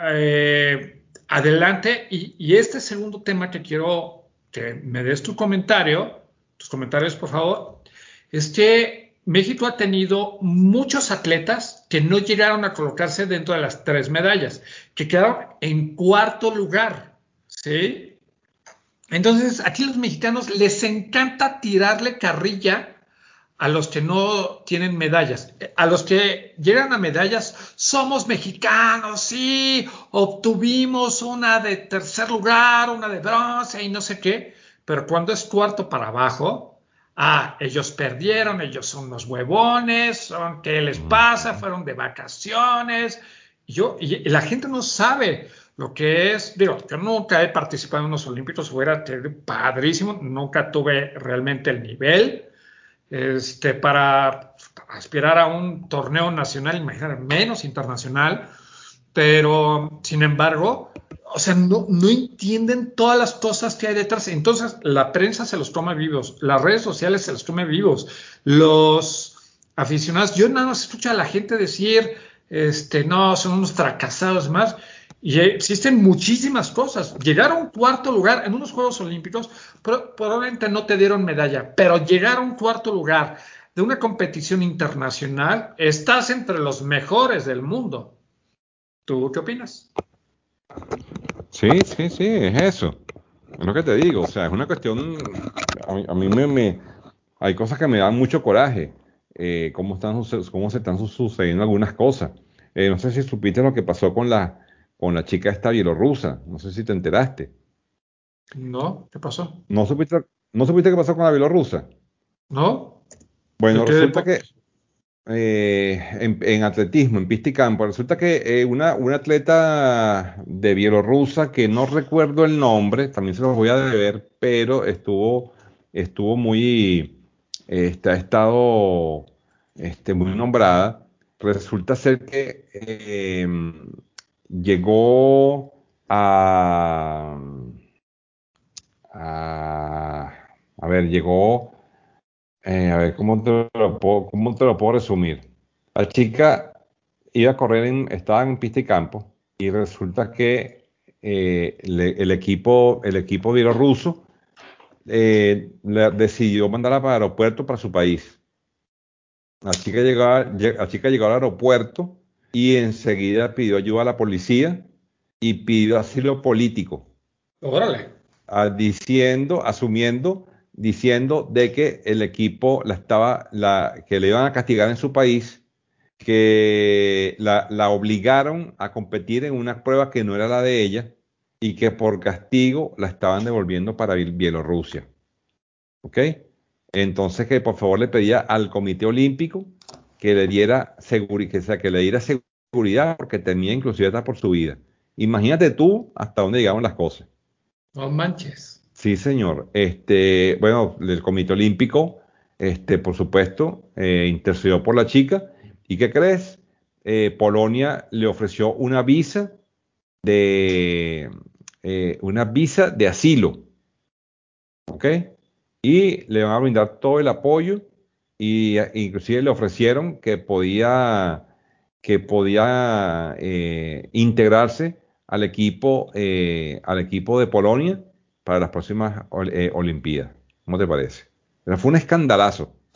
[SPEAKER 2] eh, adelante. Y, y este segundo tema que quiero que me des tu comentario, tus comentarios por favor, es que México ha tenido muchos atletas que no llegaron a colocarse dentro de las tres medallas, que quedaron en cuarto lugar, ¿sí? Entonces, aquí los mexicanos les encanta tirarle carrilla a los que no tienen medallas. A los que llegan a medallas, somos mexicanos, sí, obtuvimos una de tercer lugar, una de bronce y no sé qué, pero cuando es cuarto para abajo, ah, ellos perdieron, ellos son unos huevones, son, ¿qué les pasa?
[SPEAKER 1] Ujú.
[SPEAKER 2] Fueron de vacaciones. Y yo, y la gente no sabe lo que es, digo, yo nunca he participado en unos olímpicos, fuera padrísimo, nunca tuve realmente el nivel, este, para aspirar a un torneo nacional, imagínate, menos internacional, pero sin embargo, o sea, no, no entienden todas las cosas que hay detrás. Entonces, la prensa se los toma vivos, las redes sociales se los toman vivos, los aficionados, yo nada más escucho a la gente decir, este, no, son unos fracasados más. Y existen muchísimas cosas. Llegar a un cuarto lugar en unos Juegos Olímpicos, pro- probablemente no te dieron medalla, pero llegar a un cuarto lugar de una competición internacional, estás entre los mejores del mundo. ¿Tú qué opinas?
[SPEAKER 1] Sí, sí, sí, es eso. Es lo que te digo. O sea, es una cuestión. A mí, a mí me, me- hay cosas que me dan mucho coraje. Eh, cómo están, suce- cómo se están su- sucediendo algunas cosas. Eh, no sé si supiste lo que pasó con la, con la chica esta bielorrusa. No sé si te enteraste.
[SPEAKER 2] No, ¿qué pasó?
[SPEAKER 1] ¿No supiste, no supiste qué pasó con la bielorrusa?
[SPEAKER 2] ¿No? ¿De
[SPEAKER 1] Bueno,
[SPEAKER 2] qué
[SPEAKER 1] resulta que
[SPEAKER 2] deporte?
[SPEAKER 1] eh, en, en atletismo, en pista y campo, resulta que eh, una, una atleta de Bielorrusia, que no recuerdo el nombre, también se los voy a deber, pero estuvo, estuvo muy, este, ha estado este, muy nombrada. Resulta ser que eh, llegó a, a, a ver, llegó. Eh, a ver, ¿cómo te lo puedo, cómo te lo puedo resumir? La chica iba a correr, en, estaba en pista y campo, y resulta que eh, le- el equipo, el equipo bielorruso eh, le decidió mandarla para el aeropuerto para su país. La chica llegó, a- lle- la chica llegó al aeropuerto y enseguida pidió ayuda a la policía y pidió asilo político,
[SPEAKER 2] Órale.
[SPEAKER 1] ah, diciendo, asumiendo, diciendo de que el equipo la estaba, la, que le iban a castigar en su país, que la, la obligaron a competir en una prueba que no era la de ella y que por castigo la estaban devolviendo para Biel- Bielorrusia. ¿Ok? Entonces que por favor le pedía al Comité Olímpico que le diera seguri- que, sea, que le diera seguridad porque temía inclusive hasta por su vida. Imagínate tú hasta dónde llegaron las cosas.
[SPEAKER 2] No manches.
[SPEAKER 1] Sí, señor. Este, bueno, el Comité Olímpico, este, por supuesto, eh, intercedió por la chica. ¿Y qué crees? Eh, Polonia le ofreció una visa de eh, una visa de asilo, ¿ok? Y le van a brindar todo el apoyo y eh, inclusive le ofrecieron que podía que podía eh, integrarse al equipo eh, al equipo de Polonia para las próximas ol- eh, Olimpiadas. ¿Cómo te parece? Pero fue un escandalazo.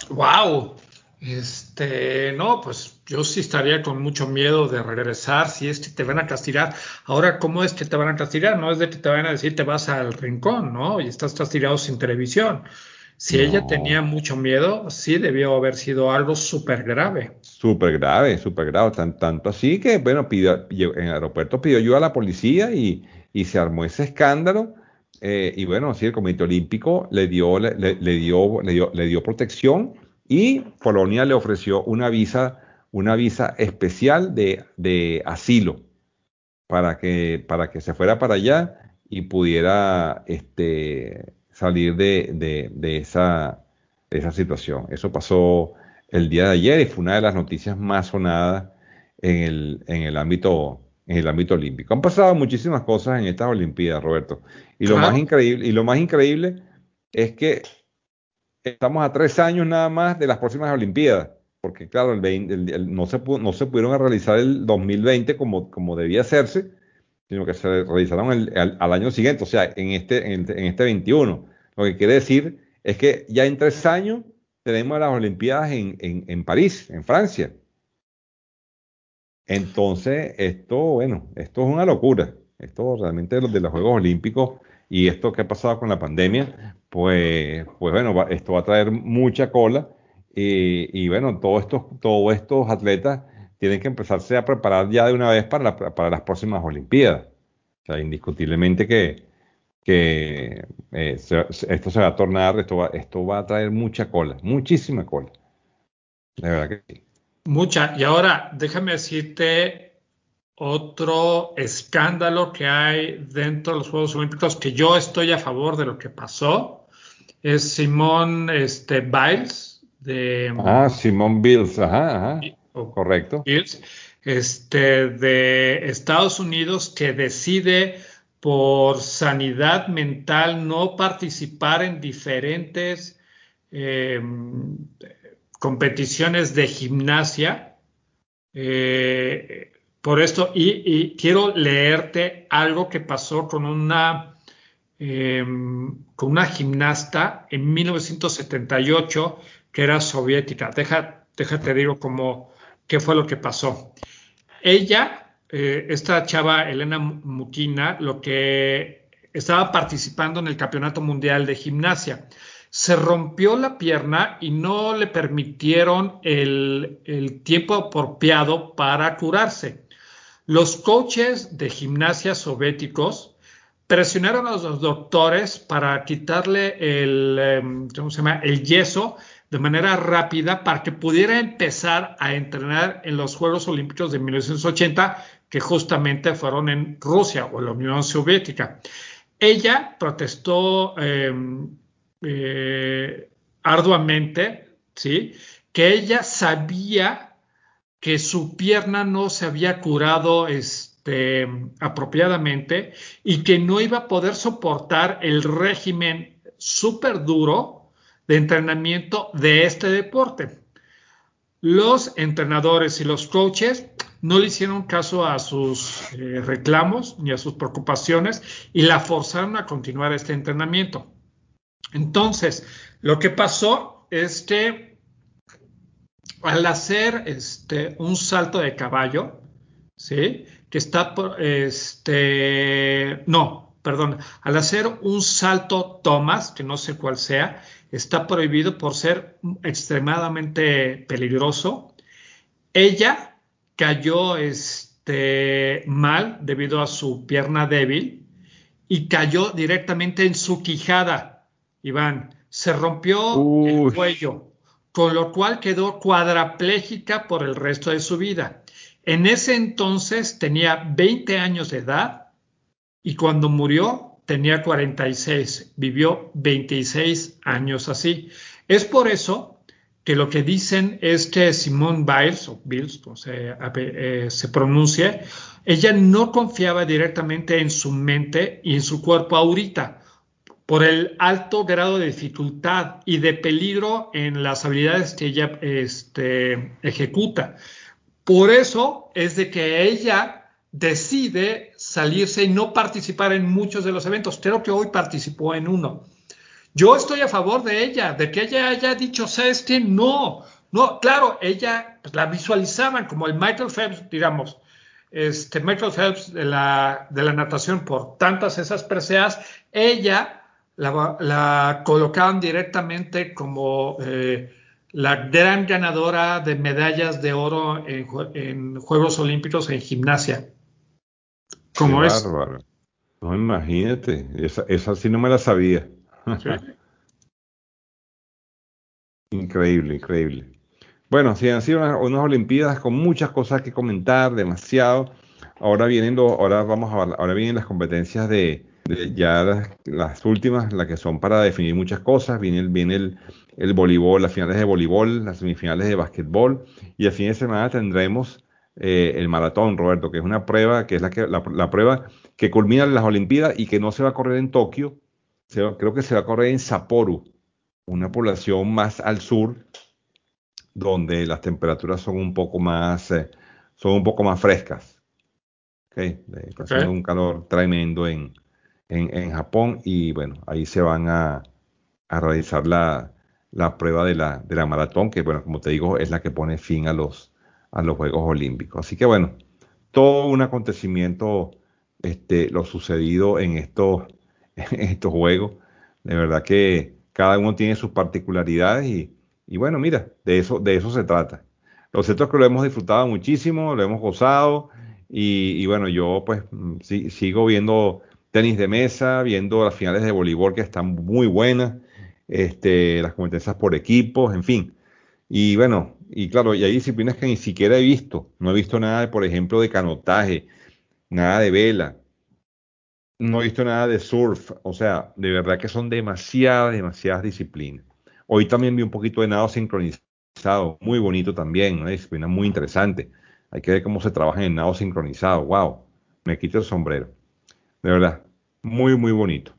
[SPEAKER 2] Wow. Este, no, pues yo sí estaría con mucho miedo de regresar si es que te van a castigar. Ahora, ¿cómo es que te van a castigar? No es de que te van a decir te vas al rincón, ¿no? Y estás castigado sin televisión. Si ella tenía
[SPEAKER 1] No,
[SPEAKER 2] mucho miedo, sí debió haber sido algo súper grave.
[SPEAKER 1] súper grave, súper grave. Tan- tanto así que, bueno, pidió, pidió- en el aeropuerto pidió ayuda a la policía y, y se armó ese escándalo. Eh, y bueno, sí, el Comité Olímpico le dio, le, le- le dio, le dio, le dio protección y Polonia le ofreció una visa, una visa especial de, de asilo para que, para que se fuera para allá y pudiera este, salir de, de- de esa, de esa situación. Eso pasó el día de ayer y fue una de las noticias más sonadas en el, en el ámbito, en el ámbito olímpico. Han pasado muchísimas cosas en estas Olimpiadas, Roberto. Y lo más
[SPEAKER 2] Claro,
[SPEAKER 1] increíble, y lo más increíble es que estamos a tres años nada más de las próximas Olimpiadas, porque claro, el veinte el- el- no se, pu- no se pudieron realizar el dos mil veinte como, como debía hacerse, sino que se realizaron el- al, al año siguiente, o sea, en este, en, en este veintiuno. Lo que quiere decir es que ya en tres años tenemos las Olimpiadas en, en, en París, en Francia. Entonces, esto, bueno, esto es una locura. Esto realmente de los, de los Juegos Olímpicos y esto que ha pasado con la pandemia, pues, pues bueno, va- esto va a traer mucha cola y, y bueno, todos estos, todos estos atletas tienen que empezarse a preparar ya de una vez para, la- para las próximas Olimpiadas. O sea, indiscutiblemente que, que eh, se- se- esto se va a tornar, esto va, esto va a traer mucha cola, muchísima cola. De verdad que sí.
[SPEAKER 2] mucha. Y ahora, déjame decirte otro escándalo que hay dentro de los Juegos Olímpicos, que yo estoy a favor de lo que pasó, es Simón este, Biles de
[SPEAKER 1] Ah,
[SPEAKER 2] mm,
[SPEAKER 1] Simone Biles, ajá, ajá,
[SPEAKER 2] o
[SPEAKER 1] correcto.
[SPEAKER 2] Biles, este, de Estados Unidos, que decide por sanidad mental no participar en diferentes eh, competiciones de gimnasia. Eh, por esto, y, y quiero leerte algo que pasó con una eh, con una gimnasta en mil novecientos setenta y ocho que era soviética. Deja, déjate digo cómo, qué fue lo que pasó. Ella, eh, esta chava Elena Mutina, lo que estaba participando en el Campeonato Mundial de Gimnasia. Se rompió la pierna y no le permitieron el, el tiempo apropiado para curarse. Los coaches de gimnasia soviéticos presionaron a los doctores para quitarle el, eh, ¿cómo se llama? El yeso de manera rápida para que pudiera empezar a entrenar en los Juegos Olímpicos de mil novecientos ochenta, que justamente fueron en Rusia o la Unión Soviética. Ella protestó eh, eh, arduamente, ¿sí? Que ella sabía que su pierna no se había curado este, apropiadamente y que no iba a poder soportar el régimen súper duro de entrenamiento de este deporte. Los entrenadores y los coaches no le hicieron caso a sus eh, reclamos ni a sus preocupaciones y la forzaron a continuar este entrenamiento. Entonces, lo que pasó es que al hacer este, un salto de caballo, ¿sí? Que está por, este, no, perdón, al hacer un salto Thomas, que no sé cuál sea, está prohibido por ser extremadamente peligroso. Ella cayó este, mal debido a su pierna débil y cayó directamente en su quijada, Iván. Se rompió el
[SPEAKER 1] Uy,
[SPEAKER 2] cuello, con lo cual quedó cuadraplégica por el resto de su vida. En ese entonces tenía veinte años de edad y cuando murió tenía cuarenta y seis. Vivió veintiséis años así. Es por eso que lo que dicen es que Simone Biles, o Biles, como se, eh, se pronuncia, ella no confiaba directamente en su mente y en su cuerpo ahorita por el alto grado de dificultad y de peligro en las habilidades que ella este, ejecuta. Por eso es de que ella decide salirse y no participar en muchos de los eventos. Creo que hoy participó en uno. Yo estoy a favor de ella, de que ella haya dicho, ¿sabes qué? No, no, claro, ella pues, la visualizaban como el Michael Phelps, digamos, este Michael Phelps de la, de la natación por tantas esas preseas, ella la, la colocaban directamente como eh, la gran ganadora de medallas de oro en, en Juegos Olímpicos en gimnasia.
[SPEAKER 1] Qué
[SPEAKER 2] Como es.
[SPEAKER 1] bárbaro. No, imagínate, esa, esa sí no me la sabía.
[SPEAKER 2] ¿Sí?
[SPEAKER 1] Increíble, increíble. Bueno, sí, han sido unas, unas Olimpiadas con muchas cosas que comentar, demasiado. Ahora vienen, lo- ahora vamos a, ahora vienen las competencias de, de ya las, las últimas, las que son para definir muchas cosas. Viene el, viene el, el voleibol, las finales de voleibol, las semifinales de básquetbol y el fin de semana tendremos eh, el maratón, Roberto, que es una prueba, que es la, que, la, la prueba que culmina las Olimpiadas y que no se va a correr en Tokio, se va- creo que se va a correr en Sapporo, una población más al sur donde las temperaturas son un poco más, eh, son un poco más frescas. ¿Ok? Eh, Está
[SPEAKER 2] Ok.
[SPEAKER 1] haciendo un calor tremendo en, en, en Japón y bueno, ahí se van a, a realizar la, la prueba de la, de la maratón, que bueno, como te digo, es la que pone fin a los, a los Juegos Olímpicos. Así que bueno, todo un acontecimiento, este, lo sucedido en estos, en estos Juegos. De verdad que cada uno tiene sus particularidades y, y bueno, mira, de eso, de eso se trata. Lo cierto es que lo hemos disfrutado muchísimo, lo hemos gozado y, y bueno, yo pues mm, sí- sigo viendo tenis de mesa, viendo las finales de voleibol que están muy buenas, este, las competencias por equipos, en fin. Y bueno, y claro, y hay disciplinas que ni siquiera he visto. No he visto nada, de, por ejemplo, de canotaje, nada de vela, no he visto nada de surf. O sea, de verdad que son demasiadas, demasiadas disciplinas. Hoy también vi un poquito de nado sincronizado, muy bonito también, una disciplina muy interesante. Hay que ver cómo se trabaja en el nado sincronizado. Wow, me quito el sombrero. De verdad, muy, muy bonito,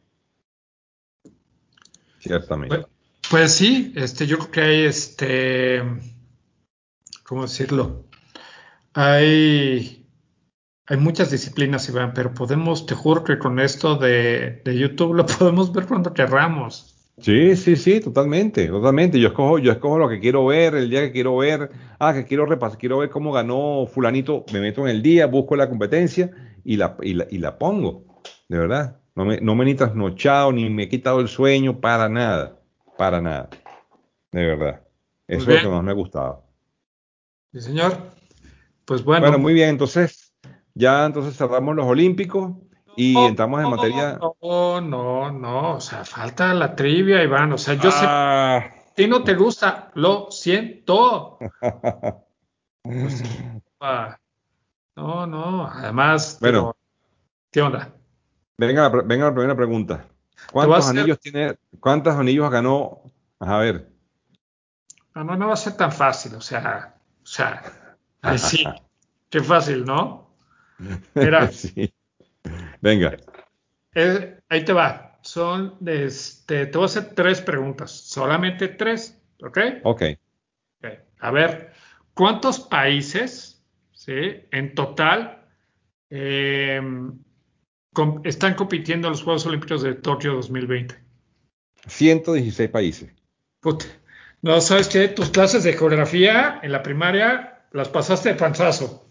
[SPEAKER 2] Pues,
[SPEAKER 1] ciertamente.
[SPEAKER 2] pues sí, este, yo creo que hay, este, ¿cómo decirlo? Hay, hay muchas disciplinas, Iván, pero podemos, te juro que con esto de, de YouTube lo podemos ver cuando querramos.
[SPEAKER 1] Sí, sí, sí, totalmente, totalmente. Yo escojo, yo escojo lo que quiero ver, el día que quiero ver, ah, que quiero repasar, quiero ver cómo ganó fulanito, me meto en el día, busco la competencia y la, y la, y la pongo, de verdad. No me, no me ni trasnochado, ni me he quitado el sueño, para nada, para nada, de verdad.
[SPEAKER 2] Muy
[SPEAKER 1] Eso es lo que
[SPEAKER 2] bien,
[SPEAKER 1] más me ha gustado.
[SPEAKER 2] sí, señor. Pues
[SPEAKER 1] Bueno,
[SPEAKER 2] bueno.
[SPEAKER 1] muy bien, entonces, ya entonces cerramos los Olímpicos y
[SPEAKER 2] No,
[SPEAKER 1] entramos en materia.
[SPEAKER 2] no, no, no, o sea, falta la trivia, Iván. O sea, yo sé que a
[SPEAKER 1] Ah.
[SPEAKER 2] ti no te gusta, lo siento. Pues, ah, no, no, además,
[SPEAKER 1] Bueno.
[SPEAKER 2] digo, ¿qué onda?
[SPEAKER 1] Venga, la pre- venga la primera pregunta.
[SPEAKER 2] Te voy a
[SPEAKER 1] ¿Cuántos
[SPEAKER 2] hacer,
[SPEAKER 1] anillos tiene, cuántos anillos ganó? A ver.
[SPEAKER 2] no, no, no va a ser tan fácil, o sea, o sea, ay, sí, qué fácil, ¿no? Mira,
[SPEAKER 1] Sí. Venga.
[SPEAKER 2] eh, ahí te va. Son, este, te voy a hacer tres preguntas, solamente tres, ¿ok?
[SPEAKER 1] Ok.
[SPEAKER 2] Ok. A ver, ¿cuántos países, sí, en total eh, com- están compitiendo en los Juegos Olímpicos de Tokio dos mil veinte?
[SPEAKER 1] ciento dieciséis países.
[SPEAKER 2] Puta. No, ¿sabes qué? Tus clases de geografía en la primaria las pasaste de panzazo.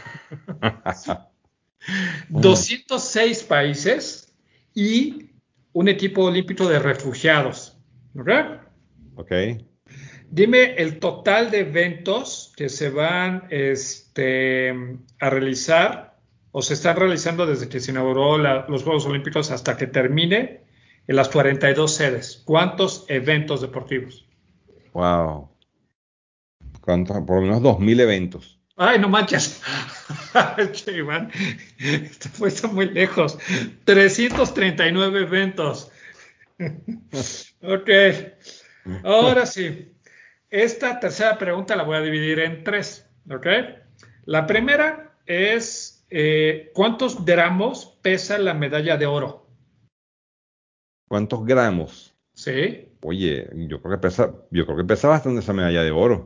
[SPEAKER 2] doscientos seis países y un equipo olímpico de refugiados. ¿Ok?
[SPEAKER 1] Ok.
[SPEAKER 2] Dime el total de eventos que se van este, a realizar o se están realizando desde que se inauguró la- los Juegos Olímpicos hasta que termine en las cuarenta y dos sedes. ¿Cuántos eventos deportivos?
[SPEAKER 1] Wow. ¿Cuántos? Por lo menos dos mil eventos.
[SPEAKER 2] Ay, no manches. Che, Iván, esto fue está muy lejos. trescientos treinta y nueve eventos. Ok, ahora sí. Esta tercera pregunta la voy a dividir en tres. ¿Ok? La primera es, eh, ¿cuántos gramos pesa la medalla de oro?
[SPEAKER 1] ¿Cuántos gramos?
[SPEAKER 2] ¿Sí?
[SPEAKER 1] Oye, yo creo que pesa, yo creo que pesa bastante esa medalla de oro.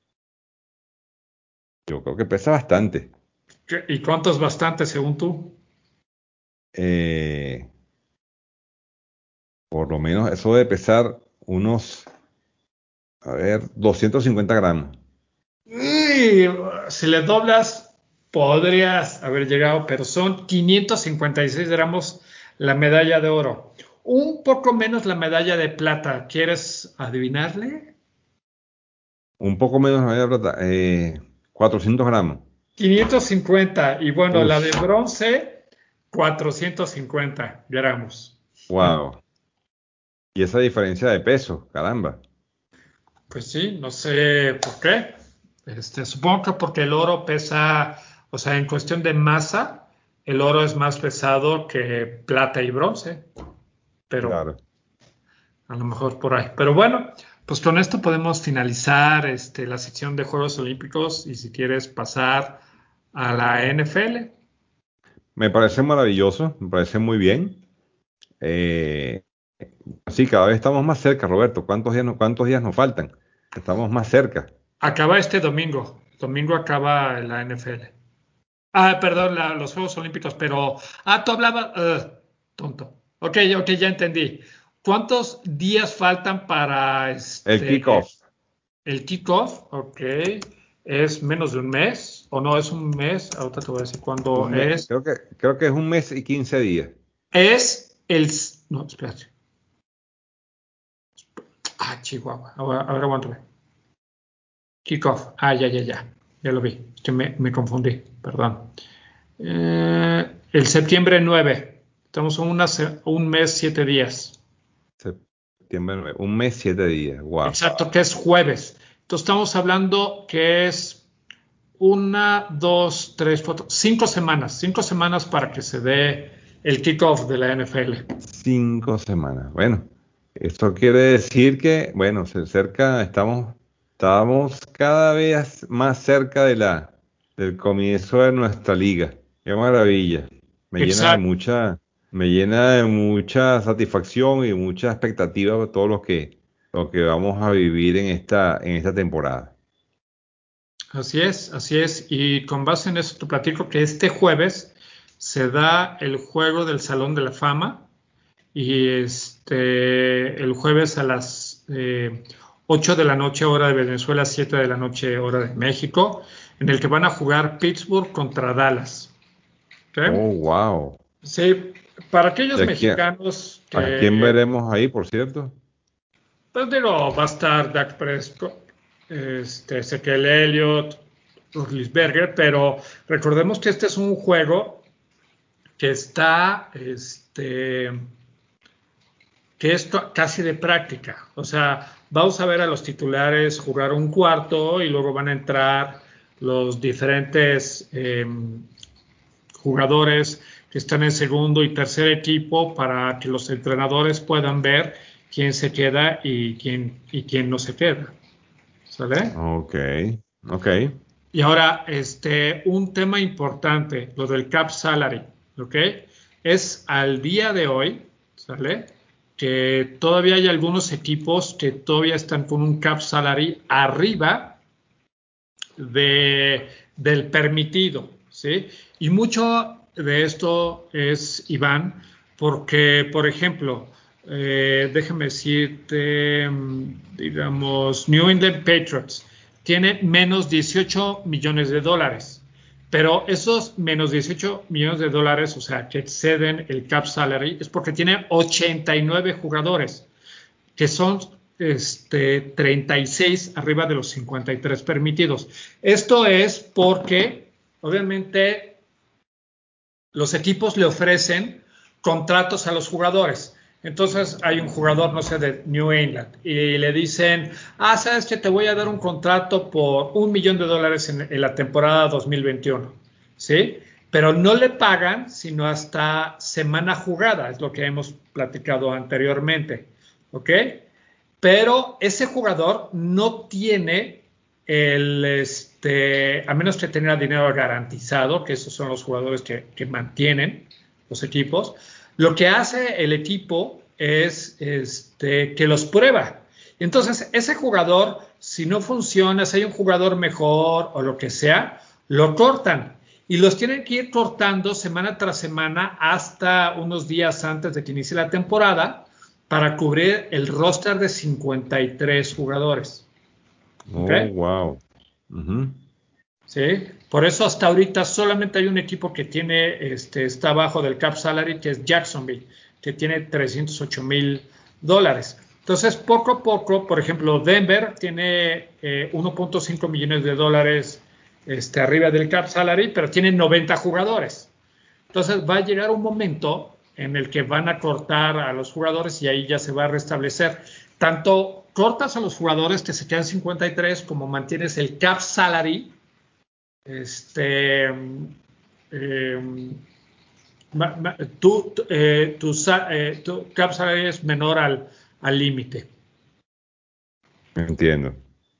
[SPEAKER 1] Yo creo que pesa bastante.
[SPEAKER 2] ¿Y cuántos bastantes según tú?
[SPEAKER 1] Eh, Por lo menos eso debe pesar unos, a ver, doscientos cincuenta gramos.
[SPEAKER 2] Y si le doblas, podrías haber llegado, pero son quinientos cincuenta y seis gramos la medalla de oro. Un poco menos la medalla de plata. ¿Quieres adivinarle?
[SPEAKER 1] Un poco menos de la plata, eh, cuatrocientos gramos.
[SPEAKER 2] quinientos cincuenta. Y bueno, la de
[SPEAKER 1] Ush,
[SPEAKER 2] bronce, cuatrocientos cincuenta gramos.
[SPEAKER 1] wow. Y esa diferencia de peso, caramba.
[SPEAKER 2] Pues sí, no sé por qué. Este, supongo que porque el oro pesa, o sea, en cuestión de masa, el oro es más pesado que plata y bronce, pero
[SPEAKER 1] Claro.
[SPEAKER 2] a lo mejor por ahí. Pero bueno, pues con esto podemos finalizar este, la sección de Juegos Olímpicos y si quieres pasar a la N F L.
[SPEAKER 1] Me parece maravilloso, me parece muy bien. Eh, sí, cada vez estamos más cerca, Roberto. ¿Cuántos días, no- cuántos días nos faltan? Estamos más cerca.
[SPEAKER 2] Acaba este domingo. Domingo acaba la N F L. Ah, perdón, la- los Juegos Olímpicos, pero. Ah, tú hablabas. eh, tonto. Ok, ok, ya entendí. ¿Cuántos días faltan para
[SPEAKER 1] El
[SPEAKER 2] este,
[SPEAKER 1] kickoff.
[SPEAKER 2] el kickoff? Ok. ¿Es menos de un mes? ¿O no es un mes? Ahorita te voy a decir cuándo
[SPEAKER 1] Un mes,
[SPEAKER 2] es.
[SPEAKER 1] creo que, creo que es un mes y quince días.
[SPEAKER 2] Es el. No, espérate. Ah, Chihuahua. Ahora, ahora aguántame. Kickoff. Ah, ya, ya, ya. Ya lo vi. Es que me, me confundí. Perdón. Eh, el septiembre nueve. Estamos a una se- un mes, siete días.
[SPEAKER 1] Septiembre nueve, un mes, siete días. Wow.
[SPEAKER 2] Exacto, que es jueves. Entonces estamos hablando que es una, dos, tres, cuatro, cinco semanas. Cinco semanas para que se dé el kickoff de la N F L.
[SPEAKER 1] Cinco semanas. Bueno, esto quiere decir que, bueno, se cerca, estamos, estamos cada vez más cerca de la, del comienzo de nuestra liga. Qué maravilla. Me llena de
[SPEAKER 2] Exacto.
[SPEAKER 1] mucha, me llena de mucha satisfacción y mucha expectativa por todo lo que, lo que vamos a vivir en esta, en esta temporada.
[SPEAKER 2] Así es, así es. Y con base en eso te platico que este jueves se da el juego del Salón de la Fama y este el jueves a las eh, ocho de la noche hora de Venezuela, siete de la noche hora de México, en el que van a jugar Pittsburgh contra Dallas. ¿Ok?
[SPEAKER 1] Oh, wow.
[SPEAKER 2] Sí, para
[SPEAKER 1] ¿Y
[SPEAKER 2] aquellos
[SPEAKER 1] a quién,
[SPEAKER 2] mexicanos
[SPEAKER 1] a quién
[SPEAKER 2] que,
[SPEAKER 1] veremos ahí, por cierto?
[SPEAKER 2] pues digo, va a estar Dak Prescott, este, Ezequiel Elliott, Roethlisberger, pero recordemos que este es un juego que está, este, que es casi de práctica. O sea, vamos a ver a los titulares jugar un cuarto y luego van a entrar los diferentes eh, jugadores que están en segundo y tercer equipo para que los entrenadores puedan ver quién se queda y quién, y quién no se queda. ¿Sale?
[SPEAKER 1] Ok, ok.
[SPEAKER 2] Y ahora, este, un tema importante, lo del cap salary, ¿ok? Es al día de hoy, ¿sale? Que todavía hay algunos equipos que todavía están con un cap salary arriba de, del permitido, ¿sí? Y mucho de esto es, Iván, porque, por ejemplo, eh, déjame decirte, digamos, New England Patriots tiene menos dieciocho millones de dólares, pero esos menos dieciocho millones de dólares, o sea, que exceden el cap salary, es porque tiene ochenta y nueve jugadores que son este, treinta y seis arriba de los cincuenta y tres permitidos. Esto es porque, obviamente, los equipos le ofrecen contratos a los jugadores. Entonces hay un jugador, no sé, de New England y le dicen, ah, sabes que te voy a dar un contrato por un millón de dólares en, en la temporada dos mil veintiuno, ¿sí? Pero no le pagan sino hasta semana jugada, es lo que hemos platicado anteriormente, ¿ok? Pero ese jugador no tiene el, este, a menos que tenga dinero garantizado, que esos son los jugadores que, que mantienen los equipos, lo que hace el equipo es este, que los prueba. Entonces, ese jugador, si no funciona, si hay un jugador mejor o lo que sea, lo cortan. Y los tienen que ir cortando semana tras semana hasta unos días antes de que inicie la temporada para cubrir el roster de cincuenta y tres jugadores.
[SPEAKER 1] Oh,
[SPEAKER 2] ¿Okay?
[SPEAKER 1] wow. Uh-huh.
[SPEAKER 2] ¿Sí? Por eso hasta ahorita solamente hay un equipo que tiene, este, está abajo del cap salary, que es Jacksonville, que tiene trescientos ocho mil dólares. Entonces, poco a poco, por ejemplo, Denver tiene eh, uno punto cinco millones de dólares este, arriba del cap salary, pero tiene noventa jugadores. Entonces, va a llegar un momento en el que van a cortar a los jugadores y ahí ya se va a restablecer. Tanto cortas a los jugadores que se quedan cincuenta y tres, como mantienes el cap salary. Este, eh, tu, eh, tu, eh, tu cap salary es menor al al límite.
[SPEAKER 1] Entiendo.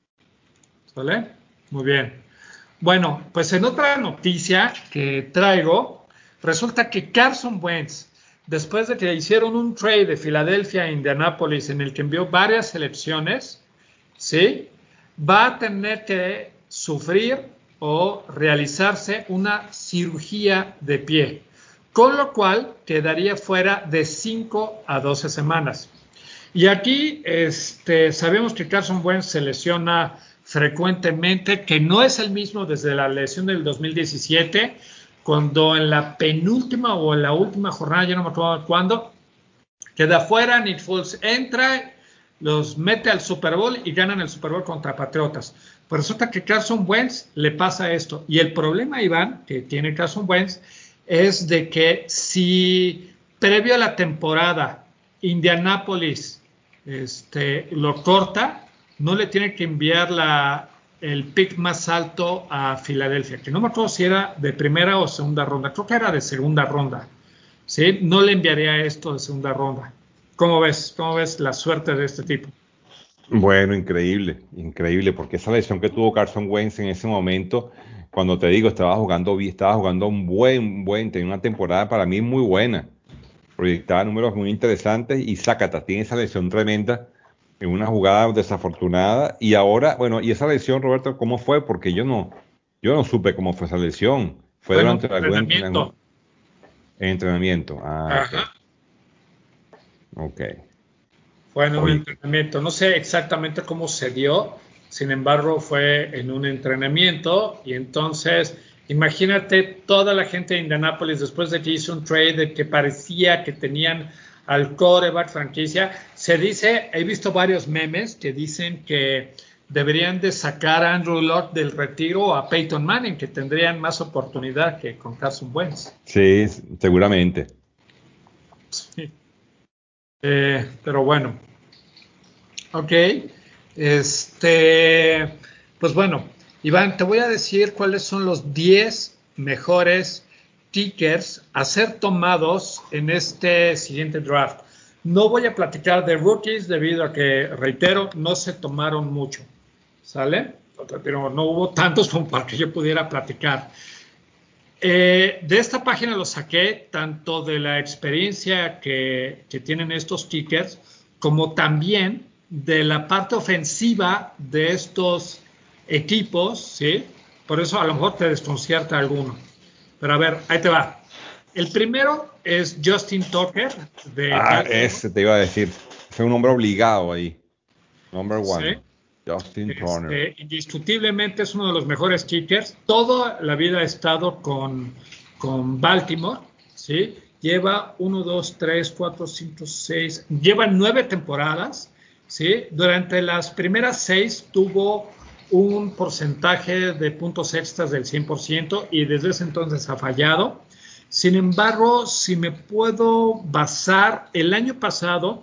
[SPEAKER 2] ¿Vale? Muy bien. Bueno, pues en otra noticia que traigo, resulta que Carson Wentz, después de que hicieron un trade de Filadelfia a Indianápolis en el que envió varias selecciones, ¿sí? Va a tener que sufrir o realizarse una cirugía de pie, con lo cual quedaría fuera de cinco a doce semanas. Y aquí este, sabemos que Carson Wentz se lesiona frecuentemente, que no es el mismo desde la lesión del dos mil diecisiete, cuando en la penúltima o en la última jornada, ya no me acuerdo cuándo, queda fuera, Nick Foles entra, los mete al Super Bowl y ganan el Super Bowl contra Patriotas. Pues resulta que Carson Wentz le pasa esto. Y el problema, Iván, que tiene Carson Wentz, es de que si previo a la temporada Indianapolis este, lo corta, no le tiene que enviar la, el pick más alto a Filadelfia, que no me acuerdo si era de primera o segunda ronda, creo que era de segunda ronda. ¿Sí? No le enviaría esto de segunda ronda. ¿Cómo ves? ¿Cómo ves la suerte de este tipo?
[SPEAKER 1] Bueno, increíble, increíble, porque esa lesión que tuvo Carson Wentz en ese momento, cuando te digo, estaba jugando bien, estaba jugando un buen, buen, tenía una temporada para mí muy buena, proyectaba números muy interesantes y sácata, tiene esa lesión tremenda en una jugada desafortunada y ahora, bueno, y esa lesión, Roberto, ¿cómo fue? Porque yo no, yo no supe cómo fue esa lesión. Fue
[SPEAKER 2] Bueno,
[SPEAKER 1] durante algún entrenamiento.
[SPEAKER 2] entrenamiento.
[SPEAKER 1] entrenamiento. Ah, ok,
[SPEAKER 2] Ajá.
[SPEAKER 1] ok.
[SPEAKER 2] Fue en un
[SPEAKER 1] Oye,
[SPEAKER 2] entrenamiento. No sé exactamente cómo se dio, sin embargo, fue en un entrenamiento. Y entonces, imagínate toda la gente de Indianapolis después de que hizo un trade de que parecía que tenían al quarterback franquicia. Se dice, he visto varios memes que dicen que deberían de sacar a Andrew Luck del retiro o a Peyton Manning, que tendrían más oportunidad que con Carson Wentz.
[SPEAKER 1] sí, seguramente.
[SPEAKER 2] Sí. Eh, pero bueno, ok. Este, pues bueno, Iván, te voy a decir cuáles son los diez mejores kickers a ser tomados en este siguiente draft. No voy a platicar de rookies debido a que, reitero, no se tomaron mucho. ¿Sale? Pero no hubo tantos como para que yo pudiera platicar. Eh, de esta página lo saqué tanto de la experiencia que, que tienen estos kickers, como también de la parte ofensiva de estos equipos, ¿sí? Por eso a lo mejor te desconcierta alguno. Pero a ver, ahí te va. El primero es Justin Tucker de
[SPEAKER 1] Ah,
[SPEAKER 2] Baltimore,
[SPEAKER 1] ese te iba a decir. Fue un hombre obligado ahí. Number
[SPEAKER 2] ¿sí?
[SPEAKER 1] one. Justin Turner.
[SPEAKER 2] Este, indiscutiblemente es uno de los mejores kickers. Toda la vida ha estado con, con Baltimore, ¿sí? Lleva uno, dos, tres, cuatro, cinco, seis, lleva nueve temporadas, ¿sí? Durante las primeras seis tuvo un porcentaje de puntos extras del cien por ciento y desde ese entonces ha fallado. Sin embargo, si me puedo basar, el año pasado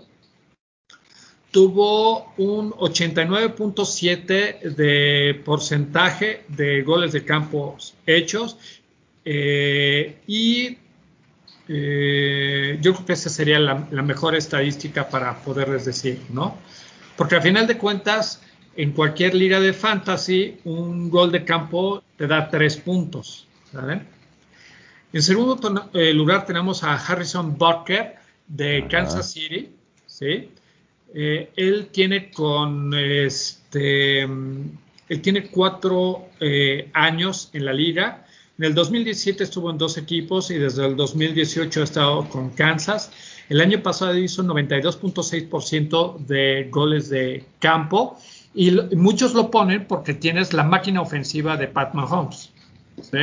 [SPEAKER 2] tuvo un ochenta y nueve punto siete de porcentaje de goles de campo hechos eh, y eh, yo creo que esa sería la, la, mejor estadística para poderles decir, ¿no? Porque al final de cuentas, en cualquier liga de fantasy, un gol de campo te da tres puntos, ¿vale? En segundo eh, lugar tenemos a Harrison Butker de
[SPEAKER 1] Ajá.
[SPEAKER 2] Kansas City, ¿sí? Eh, él tiene con este, él tiene cuatro eh, años en la liga. En el dos mil diecisiete estuvo en dos equipos y desde el dos mil dieciocho ha estado con Kansas. El año pasado hizo noventa y dos punto seis por ciento de goles de campo y, lo, y muchos lo ponen porque tienes la máquina ofensiva de Pat Mahomes. ¿Sí?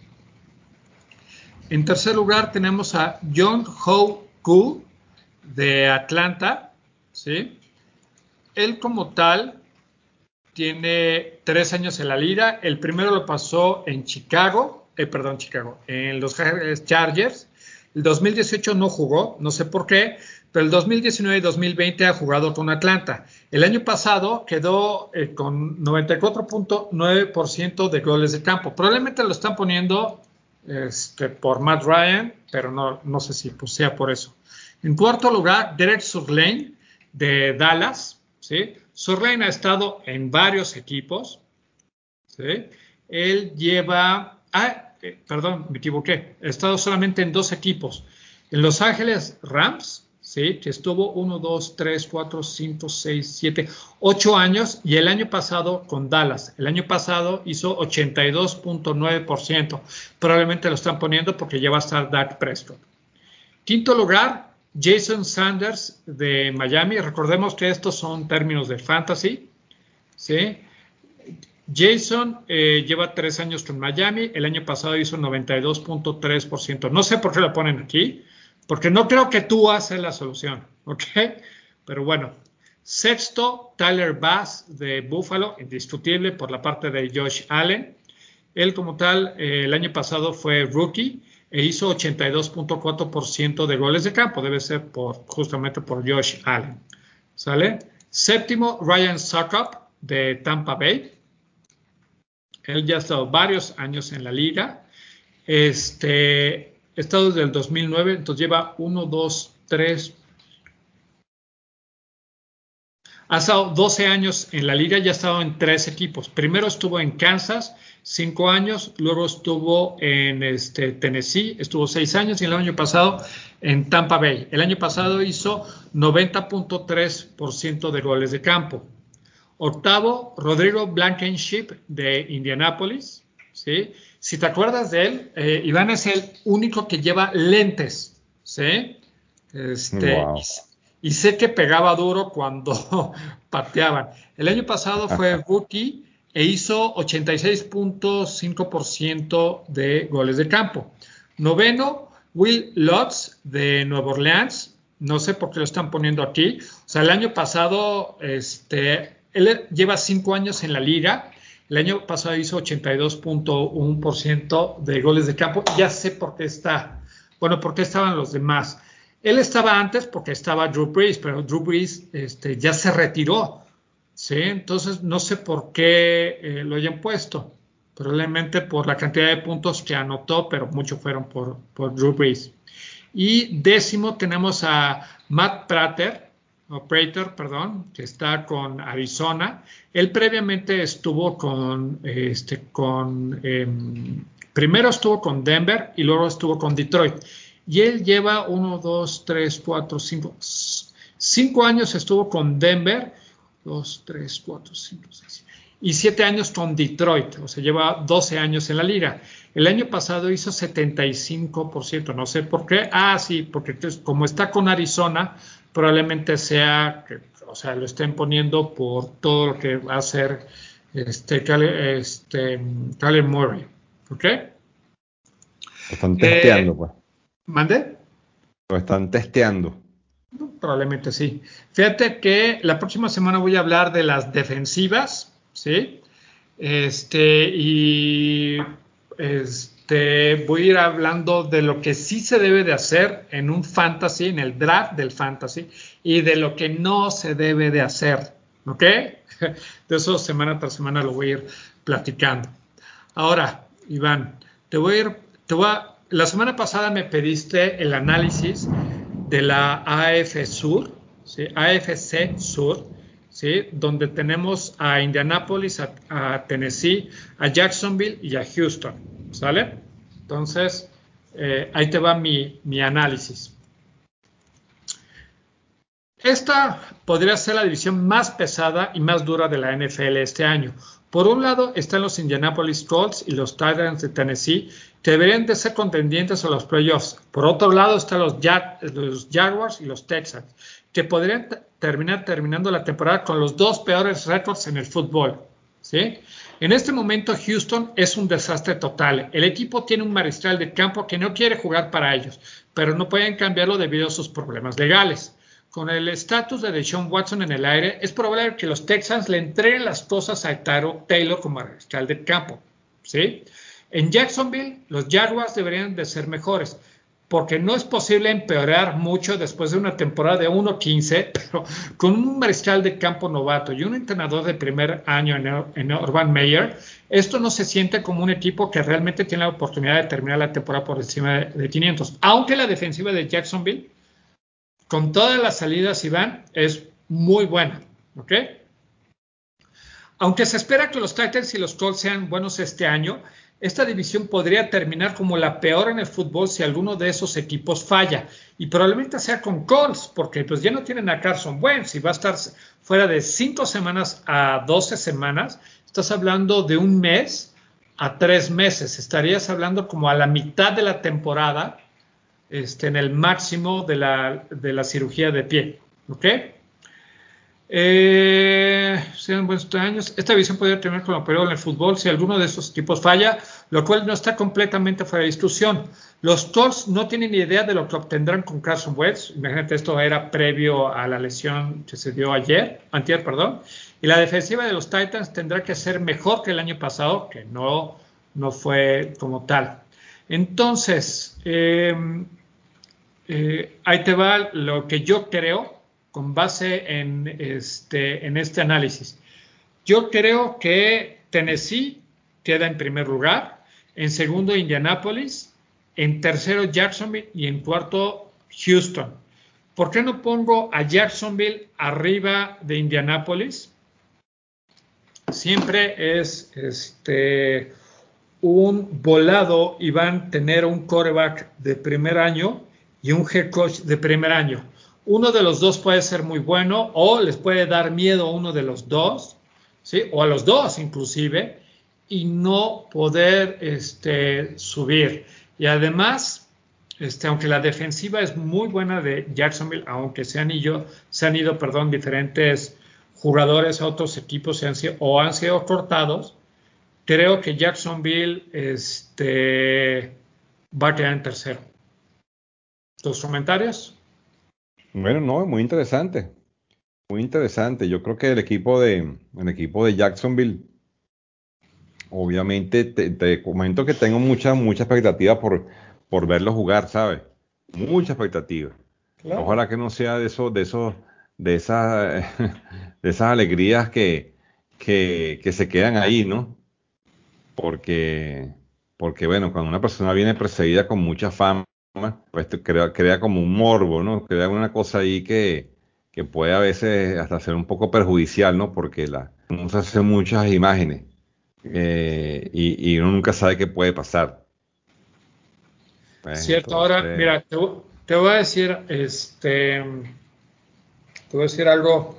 [SPEAKER 2] En tercer lugar tenemos a John Ho Koo de Atlanta. ¿Sí? Él como tal tiene tres años en la liga. El primero lo pasó en Chicago, eh, perdón, Chicago, en los Chargers. El dos mil dieciocho no jugó, no sé por qué, pero el dos mil diecinueve y dos mil veinte ha jugado con Atlanta. El año pasado quedó eh, con noventa y cuatro punto nueve por ciento de goles de campo. Probablemente lo están poniendo este, por Matt Ryan, pero no, no sé si pues, sea por eso. En cuarto lugar, Derek Surlane de Dallas, ¿sí? Surlane ha estado en varios equipos, ¿sí? Él lleva, ah, eh, perdón, me equivoqué, ha estado solamente en dos equipos. En Los Ángeles Rams, ¿sí? Que estuvo uno, dos, tres, cuatro, cinco, seis, siete, ocho años, y el año pasado con Dallas. El año pasado hizo ochenta y dos punto nueve por ciento. Probablemente lo están poniendo porque ya va a estar Dak Prescott. Quinto lugar, Jason Sanders de Miami. Recordemos que estos son términos de fantasy, ¿sí? Jason eh, lleva tres años con Miami. El año pasado hizo noventa y dos punto tres por ciento. No sé por qué lo ponen aquí, porque no creo que tú haces la solución, ¿ok? Pero bueno. Sexto, Tyler Bass de Buffalo, indiscutible por la parte de Josh Allen. Él como tal, eh, el año pasado fue rookie e hizo ochenta y dos punto cuatro por ciento de goles de campo. Debe ser por, justamente por Josh Allen. ¿Sale? Séptimo, Ryan Succop de Tampa Bay. Él ya ha estado varios años en la liga. Este, ha estado desde el dos mil nueve, entonces lleva uno, dos, tres. Ha estado doce años en la liga y ha estado en tres equipos. Primero estuvo en Kansas, cinco años, luego estuvo en este, Tennessee, estuvo seis años y el año pasado en Tampa Bay. El año pasado hizo noventa punto tres por ciento de goles de campo. Octavo, Rodrigo Blankenship de Indianapolis. ¿Sí? Si te acuerdas de él, eh, Iván es el único que lleva lentes. ¿Sí? Este,
[SPEAKER 1] Wow.
[SPEAKER 2] y sé que pegaba duro cuando pateaban. El año pasado fue rookie e hizo ochenta y seis punto cinco por ciento de goles de campo. Noveno, Will Lutz de Nueva Orleans. No sé por qué lo están poniendo aquí. O sea, el año pasado, este, él lleva cinco años en la liga. El año pasado hizo ochenta y dos punto uno por ciento de goles de campo. Ya sé por qué está. Bueno, por qué estaban los demás. Él estaba antes porque estaba Drew Brees, pero Drew Brees este, ya se retiró, ¿sí? Entonces no sé por qué eh, lo hayan puesto. Probablemente por la cantidad de puntos que anotó, pero muchos fueron por, por Drew Brees. Y décimo tenemos a Matt Prater, o Prater, perdón, que está con Arizona. Él previamente estuvo con, este, con eh, primero estuvo con Denver y luego estuvo con Detroit. Y él lleva uno, dos, tres, cuatro, cinco, cinco años estuvo con Denver, dos, tres, cuatro, cinco, seis, y siete años con Detroit, o sea, lleva doce años en la liga. El año pasado hizo setenta y cinco por ciento, no sé por qué. Ah, sí, porque como está con Arizona, probablemente sea, que, o sea, lo estén poniendo por todo lo que va a hacer este, Kyler, este, Kyler Murray, ¿ok?
[SPEAKER 1] Lo están
[SPEAKER 2] Eh,
[SPEAKER 1] testeando, pues.
[SPEAKER 2] ¿Mandé?
[SPEAKER 1] Lo están testeando.
[SPEAKER 2] Probablemente sí. Fíjate que la próxima semana voy a hablar de las defensivas, ¿sí? Este, y este, voy a ir hablando de lo que sí se debe de hacer en un fantasy, en el draft del fantasy, y de lo que no se debe de hacer, ¿ok? De eso semana tras semana lo voy a ir platicando. Ahora, Iván, te voy a ir, te voy a, la semana pasada me pediste el análisis de la A F Sur, ¿sí? A F C Sur, ¿sí? Donde tenemos a Indianapolis, a, a Tennessee, a Jacksonville y a Houston, ¿sale? Entonces, eh, ahí te va mi, mi análisis. Esta podría ser la división más pesada y más dura de la N F L este año. Por un lado están los Indianapolis Colts y los Titans de Tennessee, que deberían de ser contendientes a los playoffs. Por otro lado están los, Jag los Jaguars y los Texans, que podrían terminar terminando la temporada con los dos peores récords en el fútbol, ¿sí? En este momento Houston es un desastre total. El equipo tiene un mariscal de campo que no quiere jugar para ellos, pero no pueden cambiarlo debido a sus problemas legales. Con el estatus de Deshaun Watson en el aire, es probable que los Texans le entreguen las cosas a Tyrod Taylor como mariscal de campo, ¿sí? En Jacksonville, los Jaguars deberían de ser mejores, porque no es posible empeorar mucho después de una temporada de uno quince, pero con un mariscal de campo novato y un entrenador de primer año en Urban Meyer, esto no se siente como un equipo que realmente tiene la oportunidad de terminar la temporada por encima de quinientos, aunque la defensiva de Jacksonville, con todas las salidas, Iván, es muy buena, ¿ok? Aunque se espera que los Titans y los Colts sean buenos este año, esta división podría terminar como la peor en el fútbol si alguno de esos equipos falla. Y probablemente sea con Colts, porque pues ya no tienen a Carson Wentz y va a estar fuera de cinco semanas a doce semanas. Estás hablando de un mes a tres meses. Estarías hablando como a la mitad de la temporada, este, en el máximo de la, de la cirugía de pie. ¿Ok? Eh, sean buenos años. Esta visión podría terminar con lo peor en el fútbol si alguno de esos equipos falla, lo cual no está completamente fuera de discusión. Los Colts no tienen ni idea de lo que obtendrán con Carson Wentz. Imagínate, esto era previo a la lesión que se dio ayer, antier, perdón. Y la defensiva de los Titans tendrá que ser mejor que el año pasado, que no, no fue como tal. Entonces, eh, eh, ahí te va lo que yo creo con base en este, en este análisis. Yo creo que Tennessee queda en primer lugar, en segundo Indianapolis, en tercero Jacksonville y en cuarto Houston. ¿Por qué no pongo a Jacksonville arriba de Indianapolis? Siempre es este, un volado y van a tener un quarterback de primer año y un head coach de primer año. Uno de los dos puede ser muy bueno o les puede dar miedo a uno de los dos, ¿sí? O a los dos inclusive, y no poder este, subir. Y además, este, aunque la defensiva es muy buena de Jacksonville, aunque se han ido, se han ido perdón, diferentes jugadores a otros equipos se han sido, o han sido cortados, creo que Jacksonville este, va a quedar en tercero. ¿Tus comentarios?
[SPEAKER 1] Bueno, no, muy interesante, muy interesante. Yo creo que el equipo de, el equipo de Jacksonville, obviamente, te, te comento que tengo mucha, mucha expectativa por, por verlo jugar, ¿sabes? Mucha expectativa.
[SPEAKER 2] Claro.
[SPEAKER 1] Ojalá que no sea de esos, de esos, de esas, de esas alegrías que, que, que se quedan ahí, ¿no? Porque, porque bueno, cuando una persona viene precedida con mucha fama, pues te crea, crea como un morbo, ¿no? Crea una cosa ahí que, que puede a veces hasta ser un poco perjudicial, ¿no? Porque la, uno se hace muchas imágenes eh, y, y uno nunca sabe qué puede pasar. Pues
[SPEAKER 2] Cierto, ahora,
[SPEAKER 1] entonces,
[SPEAKER 2] mira, te, te voy a decir, este, te voy a decir algo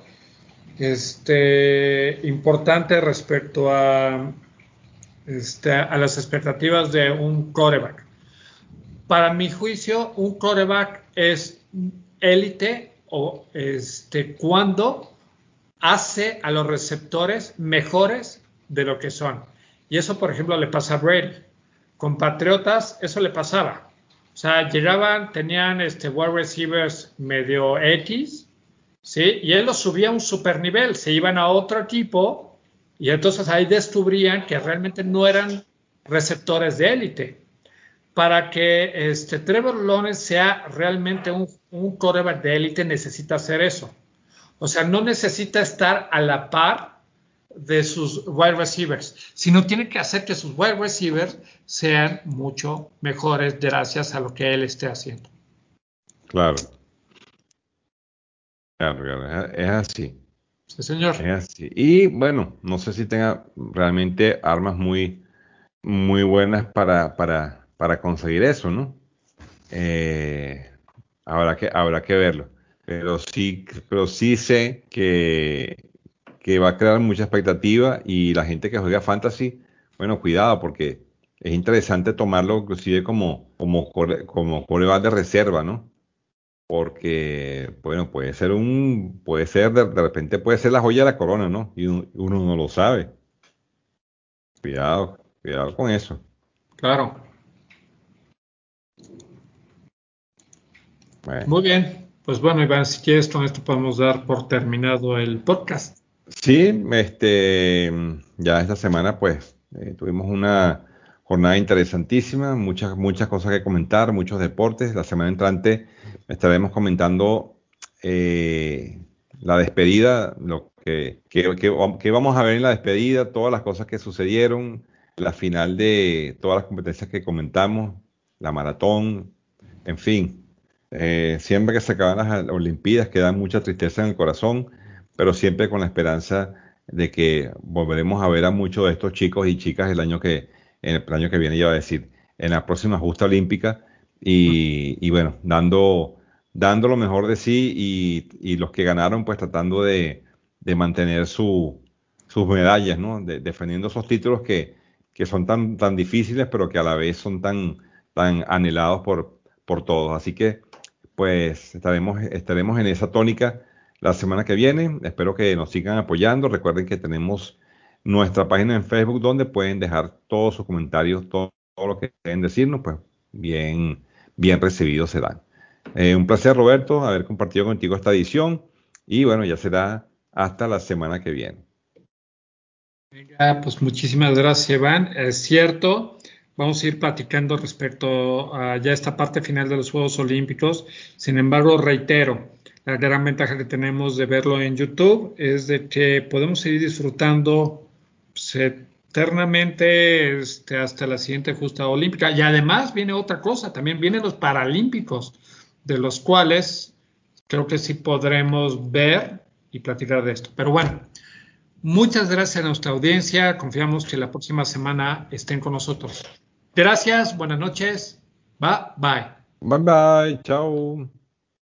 [SPEAKER 2] este, importante respecto a, este, a las expectativas de un quarterback. Para mi juicio, un quarterback es élite o este, cuando hace a los receptores mejores de lo que son. Y eso, por ejemplo, le pasa a Brady. Con Patriotas, eso le pasaba. O sea, llegaban, tenían este, wide receivers medio X, ¿sí? Y él los subía a un super nivel. Se iban a otro equipo y entonces ahí descubrían que realmente no eran receptores de élite. Para que este, Trevor Lawrence sea realmente un, un quarterback de élite, necesita hacer eso. O sea, no necesita estar a la par de sus wide receivers, sino tiene que hacer que sus wide receivers sean mucho mejores gracias a lo que él esté haciendo.
[SPEAKER 1] claro, claro, claro, es, es así,
[SPEAKER 2] Sí, señor.
[SPEAKER 1] es así. Y bueno, no sé si tenga realmente armas muy, muy buenas para, para, para conseguir eso, ¿no? Eh, habrá que, habrá que verlo. Pero sí, pero sí sé que, que va a crear mucha expectativa y la gente que juega fantasy, bueno, cuidado porque es interesante tomarlo inclusive como, como, core- como quarterback de reserva, ¿no? Porque, bueno, puede ser un, puede ser, de, de repente puede ser la joya de la corona, ¿no? Y uno, uno no lo sabe. Cuidado, cuidado con eso.
[SPEAKER 2] Claro.
[SPEAKER 1] Bueno.
[SPEAKER 2] Muy bien. Pues bueno, Iván, si quieres, con esto podemos dar por terminado el podcast.
[SPEAKER 1] Sí, este, ya esta semana pues eh, tuvimos una jornada interesantísima, muchas, muchas cosas que comentar, muchos deportes. La semana entrante estaremos comentando eh, la despedida, lo que, que, que- que vamos a ver en la despedida, todas las cosas que sucedieron, la final de todas las competencias que comentamos, la maratón, en fin. Eh, siempre que se acaban las Olimpiadas queda mucha tristeza en el corazón, pero siempre con la esperanza de que volveremos a ver a muchos de estos chicos y chicas el año que, en el año que viene, ya va a decir, en la próxima justa olímpica y, y bueno, dando, dando lo mejor de sí y, y los que ganaron pues tratando de, de mantener su, sus medallas, ¿no? De- defendiendo esos títulos que, que son tan, tan difíciles, pero que a la vez son tan, tan anhelados por, por todos. Así que pues estaremos, estaremos en esa tónica la semana que viene. Espero que nos sigan apoyando. Recuerden que tenemos nuestra página en Facebook donde pueden dejar todos sus comentarios, todo, todo lo que quieren decirnos, pues bien, bien recibidos serán. Eh, un placer, Roberto, haber compartido contigo esta edición y bueno, ya será hasta la semana que viene.
[SPEAKER 2] Ah, pues muchísimas gracias, Iván. Es cierto, vamos a ir platicando respecto a ya esta parte final de los Juegos Olímpicos. Sin embargo, reitero, la gran ventaja que tenemos de verlo en YouTube es de que podemos seguir disfrutando pues, eternamente este, hasta la siguiente justa olímpica. Y además viene otra cosa, también vienen los Paralímpicos, de los cuales creo que sí podremos ver y platicar de esto. Pero bueno. Muchas gracias a nuestra audiencia. Confiamos que la próxima semana estén con nosotros. Gracias, buenas noches. Bye, bye.
[SPEAKER 1] Bye bye, chao.